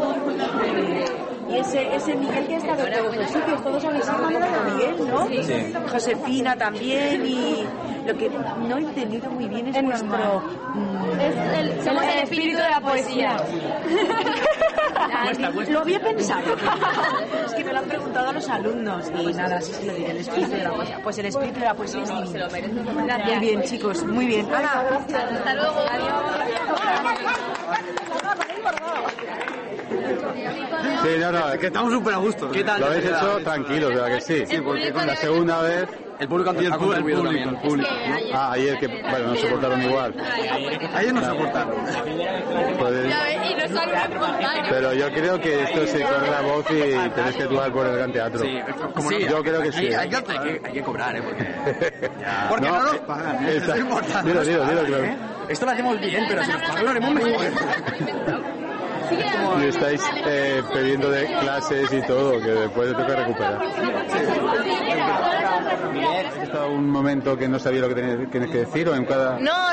Y ese Miguel que ha estado en todos los sitios, todos habéis sido Miguel, ¿no? Sí. Josefina también, y lo que no he entendido muy bien es vuestro... Somos el espíritu de la poesía. Lo había pensado. Es que me lo han preguntado a los alumnos. Y nada, así se lo diré, el espíritu de la poesía. Pues el espíritu de la poesía es divino. Muy bien, chicos, muy bien. Ana. Hasta luego. Sí, no, es que estamos súper a gusto. ¿Qué tal? Lo habéis hecho tranquilos, ¿verdad que sí? Sí, porque con la segunda vez... El público ha contribuido también. Ayer que, bueno, no soportaron igual. Ayer no soportaron. Pero yo creo que esto se corre la voz y tenés que actuar por el Gran Teatro. Sí, como sí, yo creo que sí. Hay que cobrar, porque no nos pagan. Eso es importante. Dilo, claro. Esto lo hacemos bien, pero si nos pagan lo haremos mejor. Y estáis pidiendo de clases y todo, que después te toca recuperar. ¿Has estado un momento que no sabía lo que tienes que decir o en cada...? No,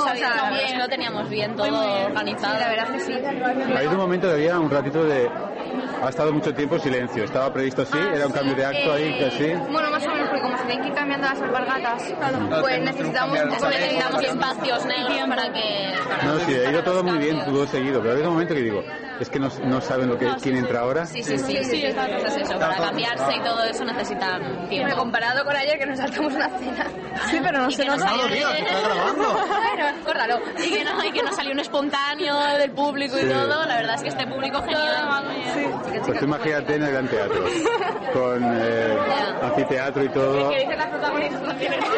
lo teníamos bien todo organizado. Sí, la verdad que sí. Ha habido un momento que había un ratito de ha estado mucho tiempo en silencio. ¿Estaba previsto así? ¿Era un cambio de acto ahí que así? Bueno, más o menos, porque como se tienen que ir cambiando las alpargatas, pues necesitamos un poco de espacios negros para que... No, sí, ha ido todo muy bien, todo seguido, pero hay un momento que digo, es que no saben quién entra ahora. Sí, entonces eso, para cambiarse y todo eso necesitan tiempo. Comparado con ayer que nos saltamos una cena. Sí, pero no se nos salió. Bueno, córtalo. Y que no salió un espontáneo del público y todo, la verdad es que este público genial. Pues tú imagínate en el Gran Teatro, con anfiteatro y todo. ¿Qué dicen las protagonistas?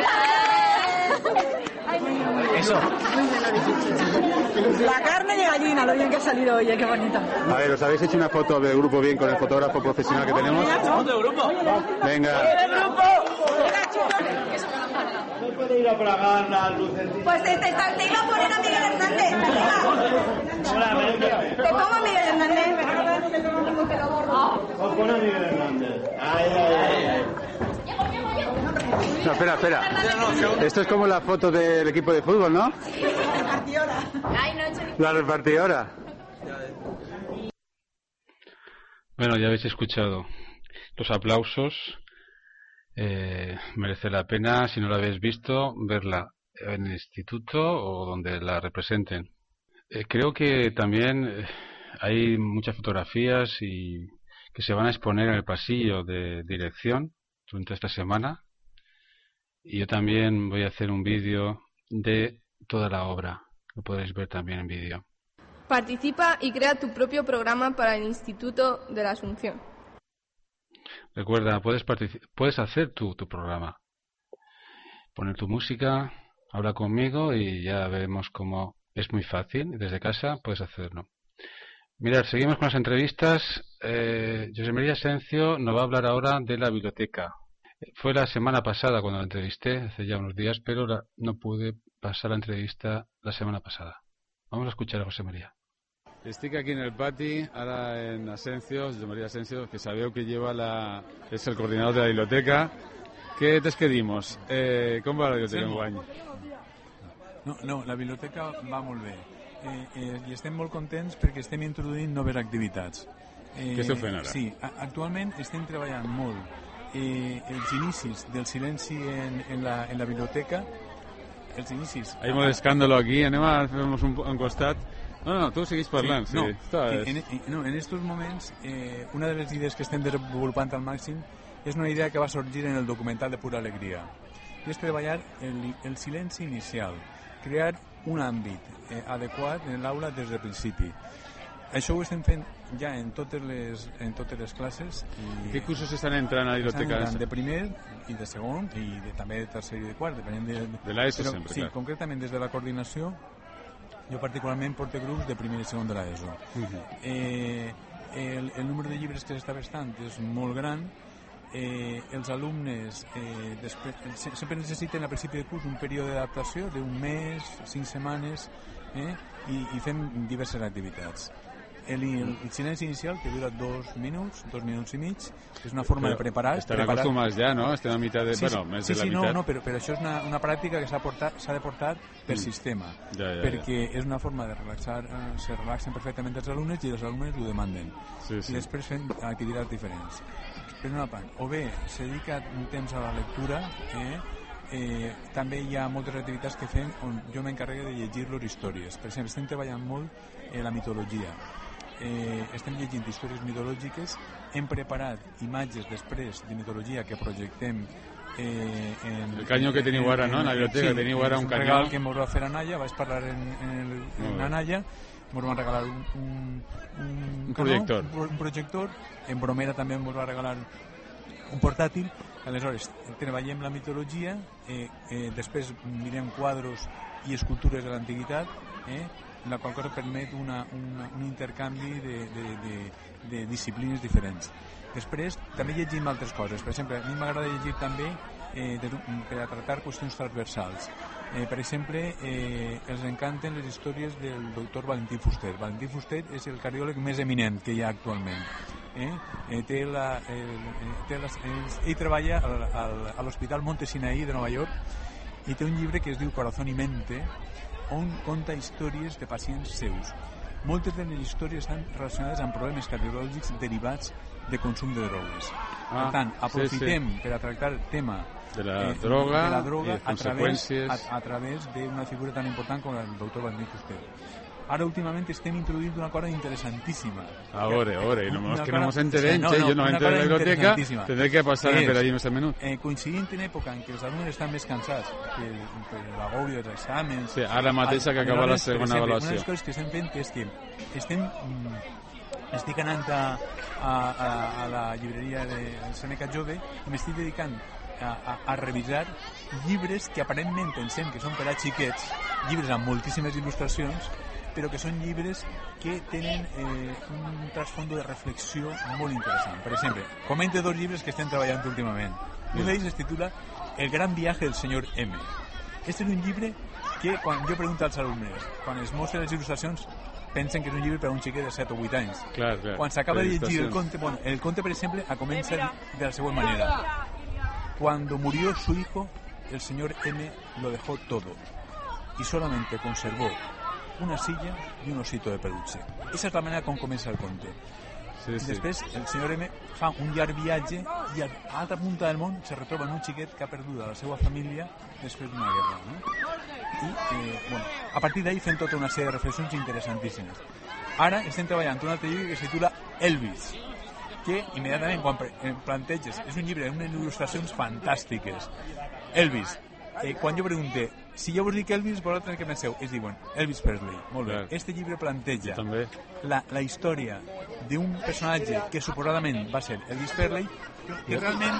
Eso. La carne de gallina, lo bien que ha salido hoy, qué bonito. A ver, ¿os habéis hecho una foto del grupo bien con el fotógrafo profesional que tenemos? ¿Foto del grupo? Venga. ¡El grupo! No puede ir a apagar las luces. Pues te iba a poner a Miguel Hernández. Te pongo a Miguel Hernández, pero que lo borro. Os pone a Miguel Hernández. Ay. No, espera. Esto es como la foto del equipo de fútbol, ¿no? Sí, la repartidora. La repartidora. Bueno, ya habéis escuchado los aplausos. Merece la pena, si no la habéis visto, verla en el instituto o donde la representen. Creo que también hay muchas fotografías y que se van a exponer en el pasillo de dirección durante esta semana. Y yo también voy a hacer un vídeo de toda la obra. Lo podréis ver también en vídeo. Participa y crea tu propio programa para el Instituto de la Asunción. Recuerda, puedes hacer tu programa. Poner tu música, habla conmigo y ya veremos cómo es muy fácil. Desde casa puedes hacerlo. Mirad, seguimos con las entrevistas. José María Asencio nos va a hablar ahora de la biblioteca. Fue la semana pasada cuando la entrevisté, hace ya unos días, pero no pude pasar la entrevista la semana pasada. Vamos a escuchar a José María. Estic aquí en el pati, ara en Asencio, José María Asencio, que sabeu que és el coordinador de la biblioteca. Què t'esquedimos? Com va la biblioteca enguany? No, la biblioteca va molt bé. I estem molt contents perquè estem introduint noves activitats. Què esteu fent ara? Sí, actualment estem treballant molt els inicis del silenci en la biblioteca, els inicis... Hay molt escàndalo aquí, anem a fer-nos un costat. No, tu seguís parlant. Sí. En estos moments, una de les idees que estem desenvolupant al màxim és una idea que va sorgir en el documental de Pura Alegria. I és treballar el silenci inicial, crear un àmbit adequat en l'aula des del principi. Això ho estem fent ja en totes les classes. Què cursos estan entrant a la biblioteca? Estan entrant de primer i de segon i també de tercer i de quart, depenent de l'ESO sempre, sí, concretament des de la coordinació, jo particularment porto grups de primer i segon de l'ESO. El número de llibres que s'està prestant és molt gran. Els alumnes sempre necessiten a principi de curs un període d'adaptació d'un mes, 5 setmanes, i fem diverses activitats. El silenci inicial, que dura 2 minuts i mig, és una forma de preparar... Estan acostumats ja, no? Estem a mitjà de... Bueno, més de la meitat. No, però això és una pràctica que s'ha de portar per sistema, perquè és una forma de relaxar, se relaxen perfectament els alumnes i els alumnes ho demanden. I després fem activitats diferents. Per una part, o bé se dedica un temps a la lectura, també hi ha moltes activitats que fem on jo m'encarrego de llegir-los històries. Per exemple, estem treballant molt la mitologia. Estem llegint històries mitològiques, hem preparat imatges després de mitologia que projectem el canyó que teniu ara, no? En la biblioteca teniu ara un canyó. Un regal que ens va fer Anaya, vaig parlar en Anaya, ens van regalar un projector, en Bromera també ens va regalar un portàtil. Aleshores, treballem la mitologia, després mirem quadros i escultures de l'antiguitat, la qual cosa permet un intercanvi de disciplines diferents. Després també llegim altres coses. Per exemple, a mi m'agrada llegir també per a tractar qüestions transversals. Per exemple, els encanten les històries del doctor Valentí Fuster. Valentí Fuster és el cardiòleg més eminent que hi ha actualment. Ell treballa a l'Hospital Monte Sinaí de Nova York i té un llibre que es diu Corazón y Mente, on conta històries de pacients seus. moltes de les històries estan relacionades amb problemes cardiològics derivats de consum de drogues. Per tant, aprofitem per a tractar el tema de la droga a conseqüències a través d'una figura tan important com el doctor Vladimir Fuster. Ara últimament estem introduint una cosa interessantíssima. Ahora, y no que no nos enteren, yo no entro en la biblioteca, tendré que pasar per allí més a menut. Coincidint en època en què els alumnes estan més cansats per l'agobio dels exàmens... Sí, ara mateixa que acaba la segona avaluació. Una de les coses que estem fent és que estic anant a la llibreria de Seneca Jove i m'estic dedicant a revisar llibres que aparentment pensem que són per a xiquets, llibres amb moltíssimes il·lustracions, però que són llibres que tenen un trasfondo de reflexió molt interessant. Per exemple, comente 2 llibres que estem treballant últimament. Un d'ells es titula El gran viaje del senyor M. Este és un llibre que, quan jo pregunto als alumnes, quan es mostren les il·lustracions, pensen que és un llibre per a un xiquet de 7 o 8 anys. Clar. Quan s'acaba de llegir el conte, el conte, per exemple, comença de la següent manera. Cuando murió su hijo, el señor M lo dejó todo y solamente conservó una silla y un osito de peluche. Esa és la manera com comença el conte. Sí. Després el senyor M fa un llarg viatge i a l'altra punta del món se retroba en un xiquet que ha perdut a la seva família després d'una guerra, no? I a partir d'ahí fem tota una sèrie de reflexions interessantíssimes. Ara estem treballant un altre llibre que es titula Elvis, que immediatament quan planteges és un llibre amb unes il·lustracions fantàstiques. Elvis, quan jo pregunte si jo vos dic Elvis, vosaltres què penseu? Es diuen Elvis Presley. Molt bé. Este llibre planteja la història d'un personatge que suposadament va ser Elvis Presley, que realment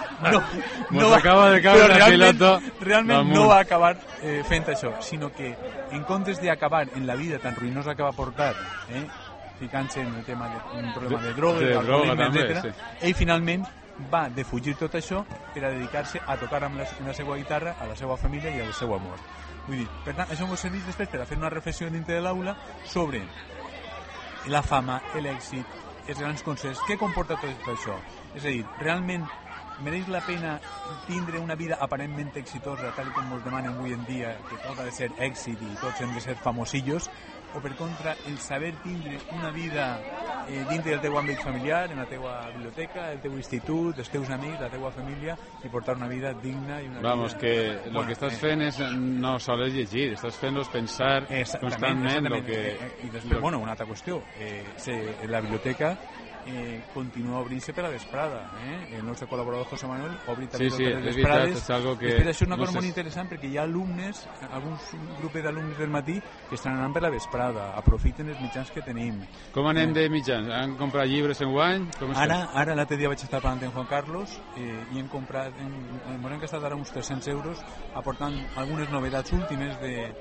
no va acabar fent això, sinó que en comptes d'acabar en la vida tan ruïnosa que va portar, ficant-se en el tema d'un problema de droga, etc., ell finalment va defugir tot això per a dedicar-se a tocar amb la seva guitarra a la seva família i al seu amor. Vull dir, per tant, això ens serveix després per a fer una reflexió dintre de l'aula sobre la fama, l'èxit, els grans concerts, què comporta tot això? És a dir, realment mereix la pena tindre una vida aparentment exitosa, tal com ens demanen avui en dia, que tot ha de ser èxit i tots hem de ser famosillos, o per contra el saber tindre una vida dintre del teu àmbit familiar, en la teua biblioteca, el teu institut, els teus amics, la teua família, i portar una vida digna i una Vamos, vida... que lo que estàs fent és no sols llegir, estàs fent-los pensar constantment lo que... I després, una altra qüestió, la biblioteca continua obrint-se per a vesprada. El nostre col·laborador José Manuel obri també per les vesprades. Després això és una cosa molt interessant perquè hi ha alumnes, alguns grupos d'alumnes del matí que estan anant per la vesprada, aprofiten els mitjans que tenim. Com anem de mitjans? Han comprat llibres en guany? Ara l'altre dia vaig estar parlant amb Juan Carlos i hem comprat, ens hem gastat ara uns 300 euros aportant algunes novetats últimes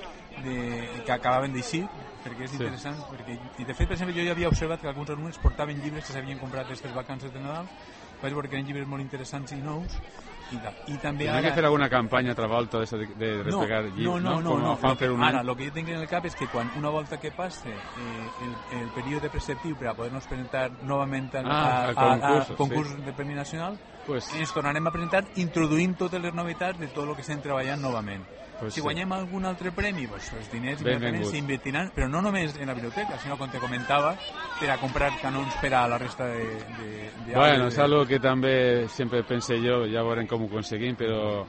que acabaven d'eixir, perquè és interessant, i de fet, per exemple, jo ja havia observat que alguns alumnes portaven llibres que s'havien comprat aquestes vacances de Nadal, vaig veure que eren llibres molt interessants i nous, i també ara... que fer alguna campanya altra volta de replegar llibres, no. Ara, el que jo tinc en el cap és que quan una volta que passe el període preceptiu per a poder-nos presentar novament al concurs de Premi Nacional, ens tornarem a presentar introduint totes les novetats de tot el que estem treballant novament. Si guanyem algun altre premi, els diners s'invertiran, però no només en la biblioteca, sinó, com te comentava, per a comprar canons per a la resta de Bueno, és algo que també sempre pense jo, ja veurem com ho aconseguim, però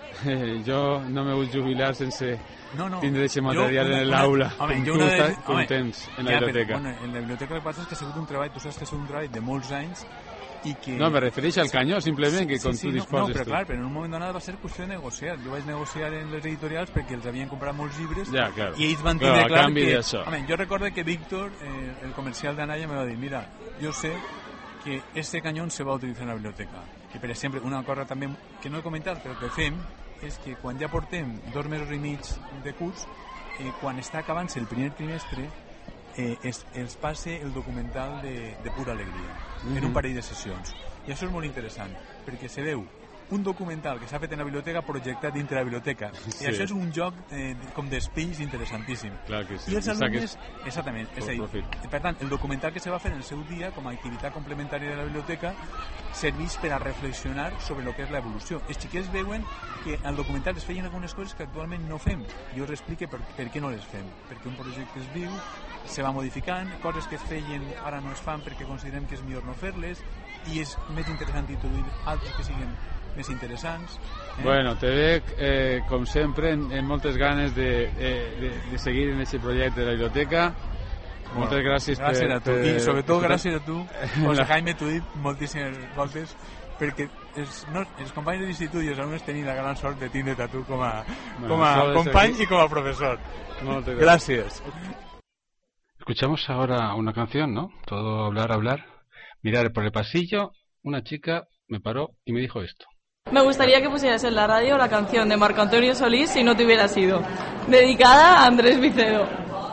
jo no me vull jubilar sense tindre aquest material en l'aula, contents en la biblioteca. En la biblioteca el que passa és que ha sigut un treball, tu saps que ha sigut un treball de molts anys. No, me refereix al canyó, simplement, que com tu disposes. No, però clar, però en un moment donat va ser qüestió de negociar. Jo vaig negociar en les editorials perquè els havien comprat molts llibres i ells van tindre clar que... Jo recordo que Víctor, el comercial d'Anaya, me va dir, mira, jo sé que este cañón se va a utilizar en la biblioteca. I, per exemple, una cosa també que no he comentat, però que fem, és que quan ja portem 2 mesos i mig de curs, quan està acabant-se el primer trimestre, els passe el documental de Pura Alegria en un parell de sessions, i això és molt interessant perquè se veu un documental que s'ha fet en la biblioteca projectat dintre la biblioteca. I això és un joc com d'espills interessantíssim. Clar que sí. I els alumnes, exactament, és a dir, per tant, el documental que se va fer en el seu dia com a activitat complementària de la biblioteca serveix per a reflexionar sobre el que és l'evolució. Els xiquets veuen que al documental es feien algunes coses que actualment no fem. Jo us explico per què no les fem. Perquè un projecte es viu, se va modificant, coses que es feien ara no es fan perquè considerem que és millor no fer-les, i és més interessant introduir altres que siguin més interessants. Bueno, te veig, com sempre, en moltes ganes de seguir en aquest projecte de la biblioteca. Moltes gràcies a tu. I sobretot gràcies a tu, José Jaime, t'ho he dit moltíssimes voltes, perquè els companys de l'institut i els alumnes tenien la gran sort de tindre't a tu com a company y como profesor. Gracias. Escuchamos ahora una canción, ¿no? Todo hablar. Mirar por el pasillo, una chica me paró y me dijo esto. Me gustaría que pusieras en la radio la canción de Marco Antonio Solís, Si no te hubiera sido, dedicada a Andrés Vicedo.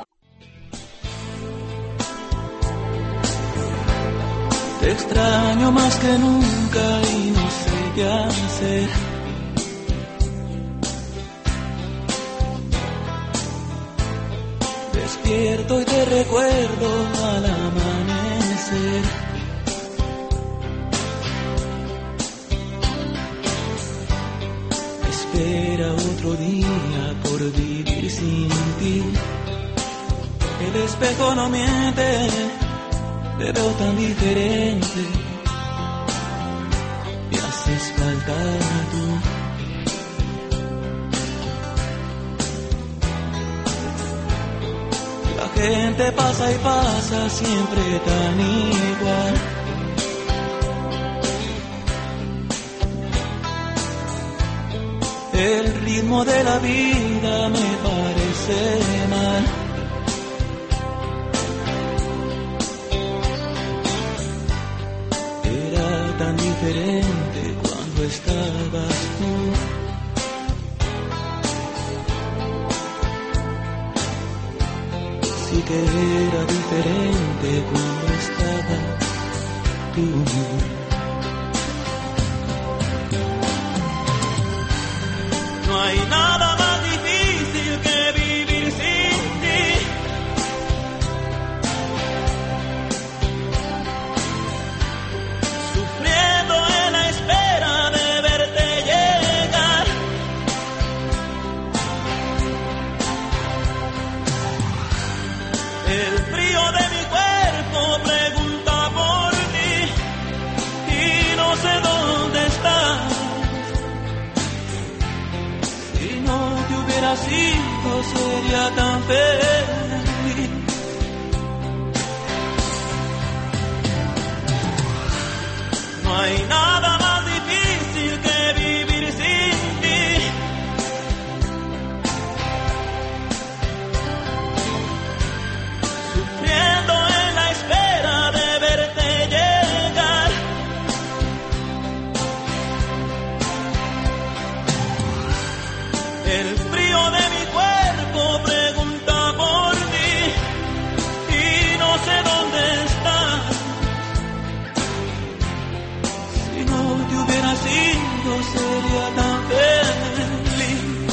Te extraño más que nunca y no sé qué hacer. Despierto y te recuerdo al amanecer. Espera otro día por vivir sin ti. El espejo no miente. Te veo tan diferente, me haces falta tú. La gente pasa y pasa siempre tan igual. El ritmo de la vida me parece mal. Tan diferente cuando estabas tú. Sí que era diferente cuando estabas tú. No hay nada más difícil que vivir sin ti. No sería tan feliz. No hay nada más difícil que vivir sin ti. Sufriendo en la espera de verte llegar. El frío de mi cuerpo pregunta por ti y no sé dónde estás. Si no te hubieras ido sería tan feliz.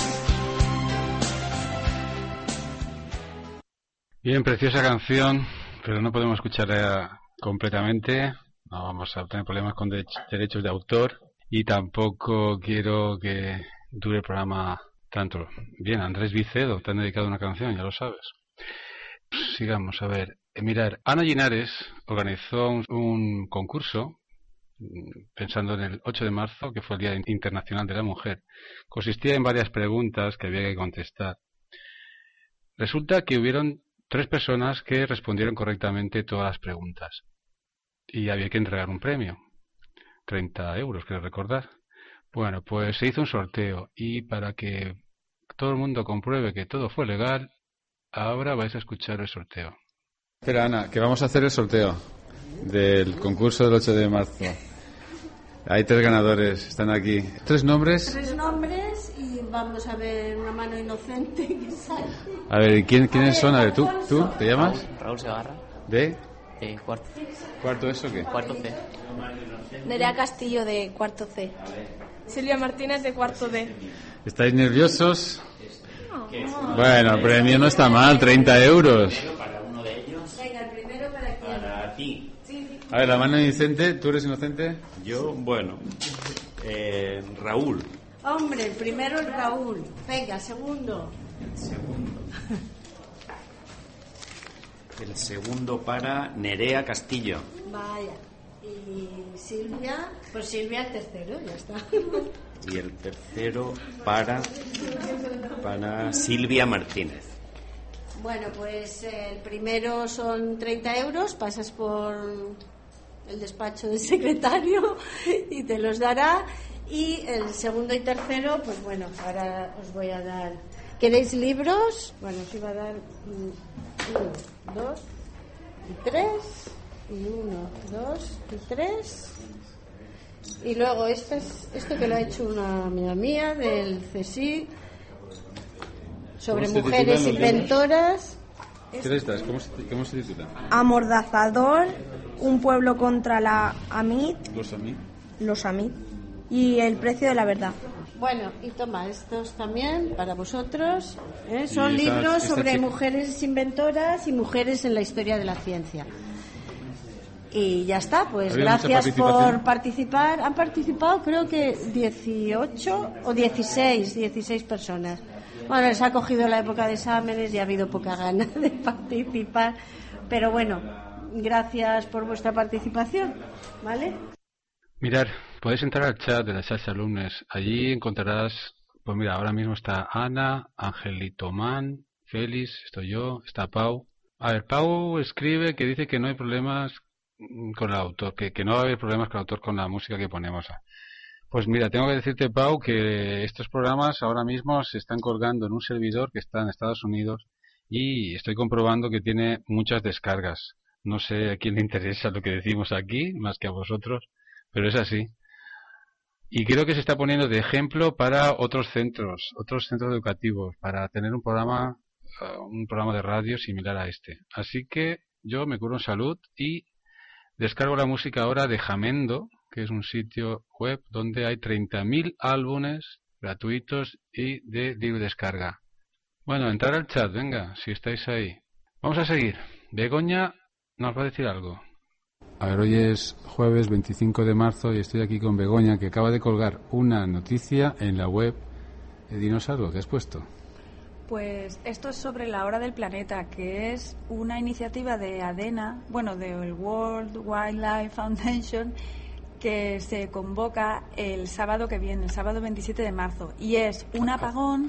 Bien, preciosa canción, pero no podemos escucharla completamente. No vamos a tener problemas con derechos de autor y tampoco quiero que dure el programa tanto. Bien, Andrés Vicedo, te han dedicado una canción, ya lo sabes. Sigamos, a ver. Mirar, Ana Linares organizó un concurso pensando en el 8 de marzo, que fue el Día Internacional de la Mujer. Consistía en varias preguntas que había que contestar. Resulta que hubieron 3 personas que respondieron correctamente todas las preguntas. Y había que entregar un premio. 30 euros, creo recordar. Bueno, pues se hizo un sorteo y para que todo el mundo compruebe que todo fue legal, ahora vais a escuchar el sorteo. Espera, Ana, que vamos a hacer el sorteo del concurso del 8 de marzo. Hay 3 ganadores, están aquí. 3 nombres. 3 nombres y vamos a ver una mano inocente que sale. A ver, ¿quiénes son? A ver, ¿tú te llamas? Raúl Segarra. ¿De? Cuarto. ¿Cuarto eso qué? Cuarto C. Nerea Castillo de cuarto C. Silvia Martínez, de cuarto D. ¿Estáis nerviosos? Bueno, el premio no está mal, 30 euros. Para uno de ellos. Venga, el primero para quién. Para ti. A ver, la mano inocente, ¿tú eres inocente? Yo, bueno, Raúl. Hombre, el primero es Raúl. Venga, segundo. El segundo para Nerea Castillo. Vaya. Y Silvia, pues Silvia el tercero, ya está. Y el tercero para Silvia Martínez. Bueno, pues el primero son 30 euros, pasas por el despacho del secretario y te los dará. Y el segundo y tercero, pues bueno, ahora os voy a dar. ¿Queréis libros? Bueno, os iba a dar 1, 2 y 3. Y 1, 2 y 3. Y luego esto que lo ha hecho una amiga mía del CSI sobre mujeres inventoras. ¿Cómo se titula? Amordazador, un pueblo contra la AMIT. Los AMIT. Y el precio de la verdad. Bueno, y toma, estos también para vosotros. Son libros sobre mujeres inventoras y mujeres en la historia de la ciencia. Y ya está, pues gracias por participar. Han participado creo que 18 o 16 personas. Bueno, les ha cogido la época de exámenes y ha habido poca gana de participar. Pero bueno, gracias por vuestra participación, ¿vale? Mirad, podéis entrar al chat de la Salsa Alumnes. Allí encontrarás, pues mira, ahora mismo está Ana, Angelito Man, Félix, estoy yo, está Pau. A ver, Pau escribe que dice que no hay problemas con el autor, que no va a haber problemas con el autor con la música que ponemos. Pues mira, tengo que decirte, Pau, que estos programas ahora mismo se están colgando en un servidor que está en Estados Unidos y estoy comprobando que tiene muchas descargas. No sé a quién le interesa lo que decimos aquí, más que a vosotros, pero es así. Y creo que se está poniendo de ejemplo para otros centros educativos, para tener un programa de radio similar a este. Así que yo me curo en salud y descargo la música ahora de Jamendo, que es un sitio web donde hay 30.000 álbumes gratuitos y de libre descarga. Bueno, entrar al chat, venga, si estáis ahí. Vamos a seguir. Begoña nos va a decir algo. A ver, hoy es jueves 25 de marzo y estoy aquí con Begoña, que acaba de colgar una noticia en la web. Dinos algo, ¿qué has puesto? Pues esto es sobre la Hora del Planeta, que es una iniciativa de ADENA, del World Wildlife Foundation, que se convoca el sábado que viene, el sábado 27 de marzo, y es un apagón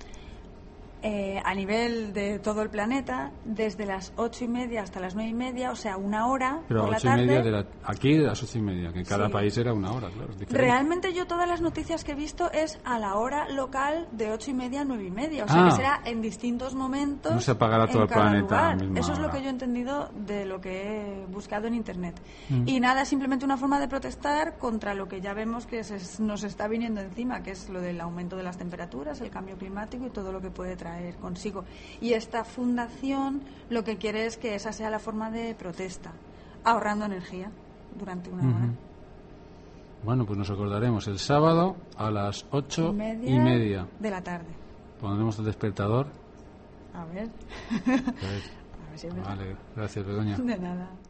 a nivel de todo el planeta, desde las 8:30 hasta las 9:30, o sea, una hora. Pero por la 8:30 aquí de las 8:30, que en cada país era una hora, claro. Realmente yo todas las noticias que he visto es a la hora local de 8:30 a 9:30, o sea que será en distintos momentos. No se apagará todo el planeta. Eso es lo que yo he entendido de lo que he buscado en internet. Y nada, simplemente una forma de protestar contra lo que ya vemos que nos está viniendo encima, que es lo del aumento de las temperaturas, el cambio climático y todo lo que puede traer consigo. Y esta fundación lo que quiere es que esa sea la forma de protesta, ahorrando energía durante una hora. Bueno, pues nos acordaremos el sábado a las 8:30 de la tarde. Pondremos el despertador. A ver. Vale, gracias, Begoña. De nada.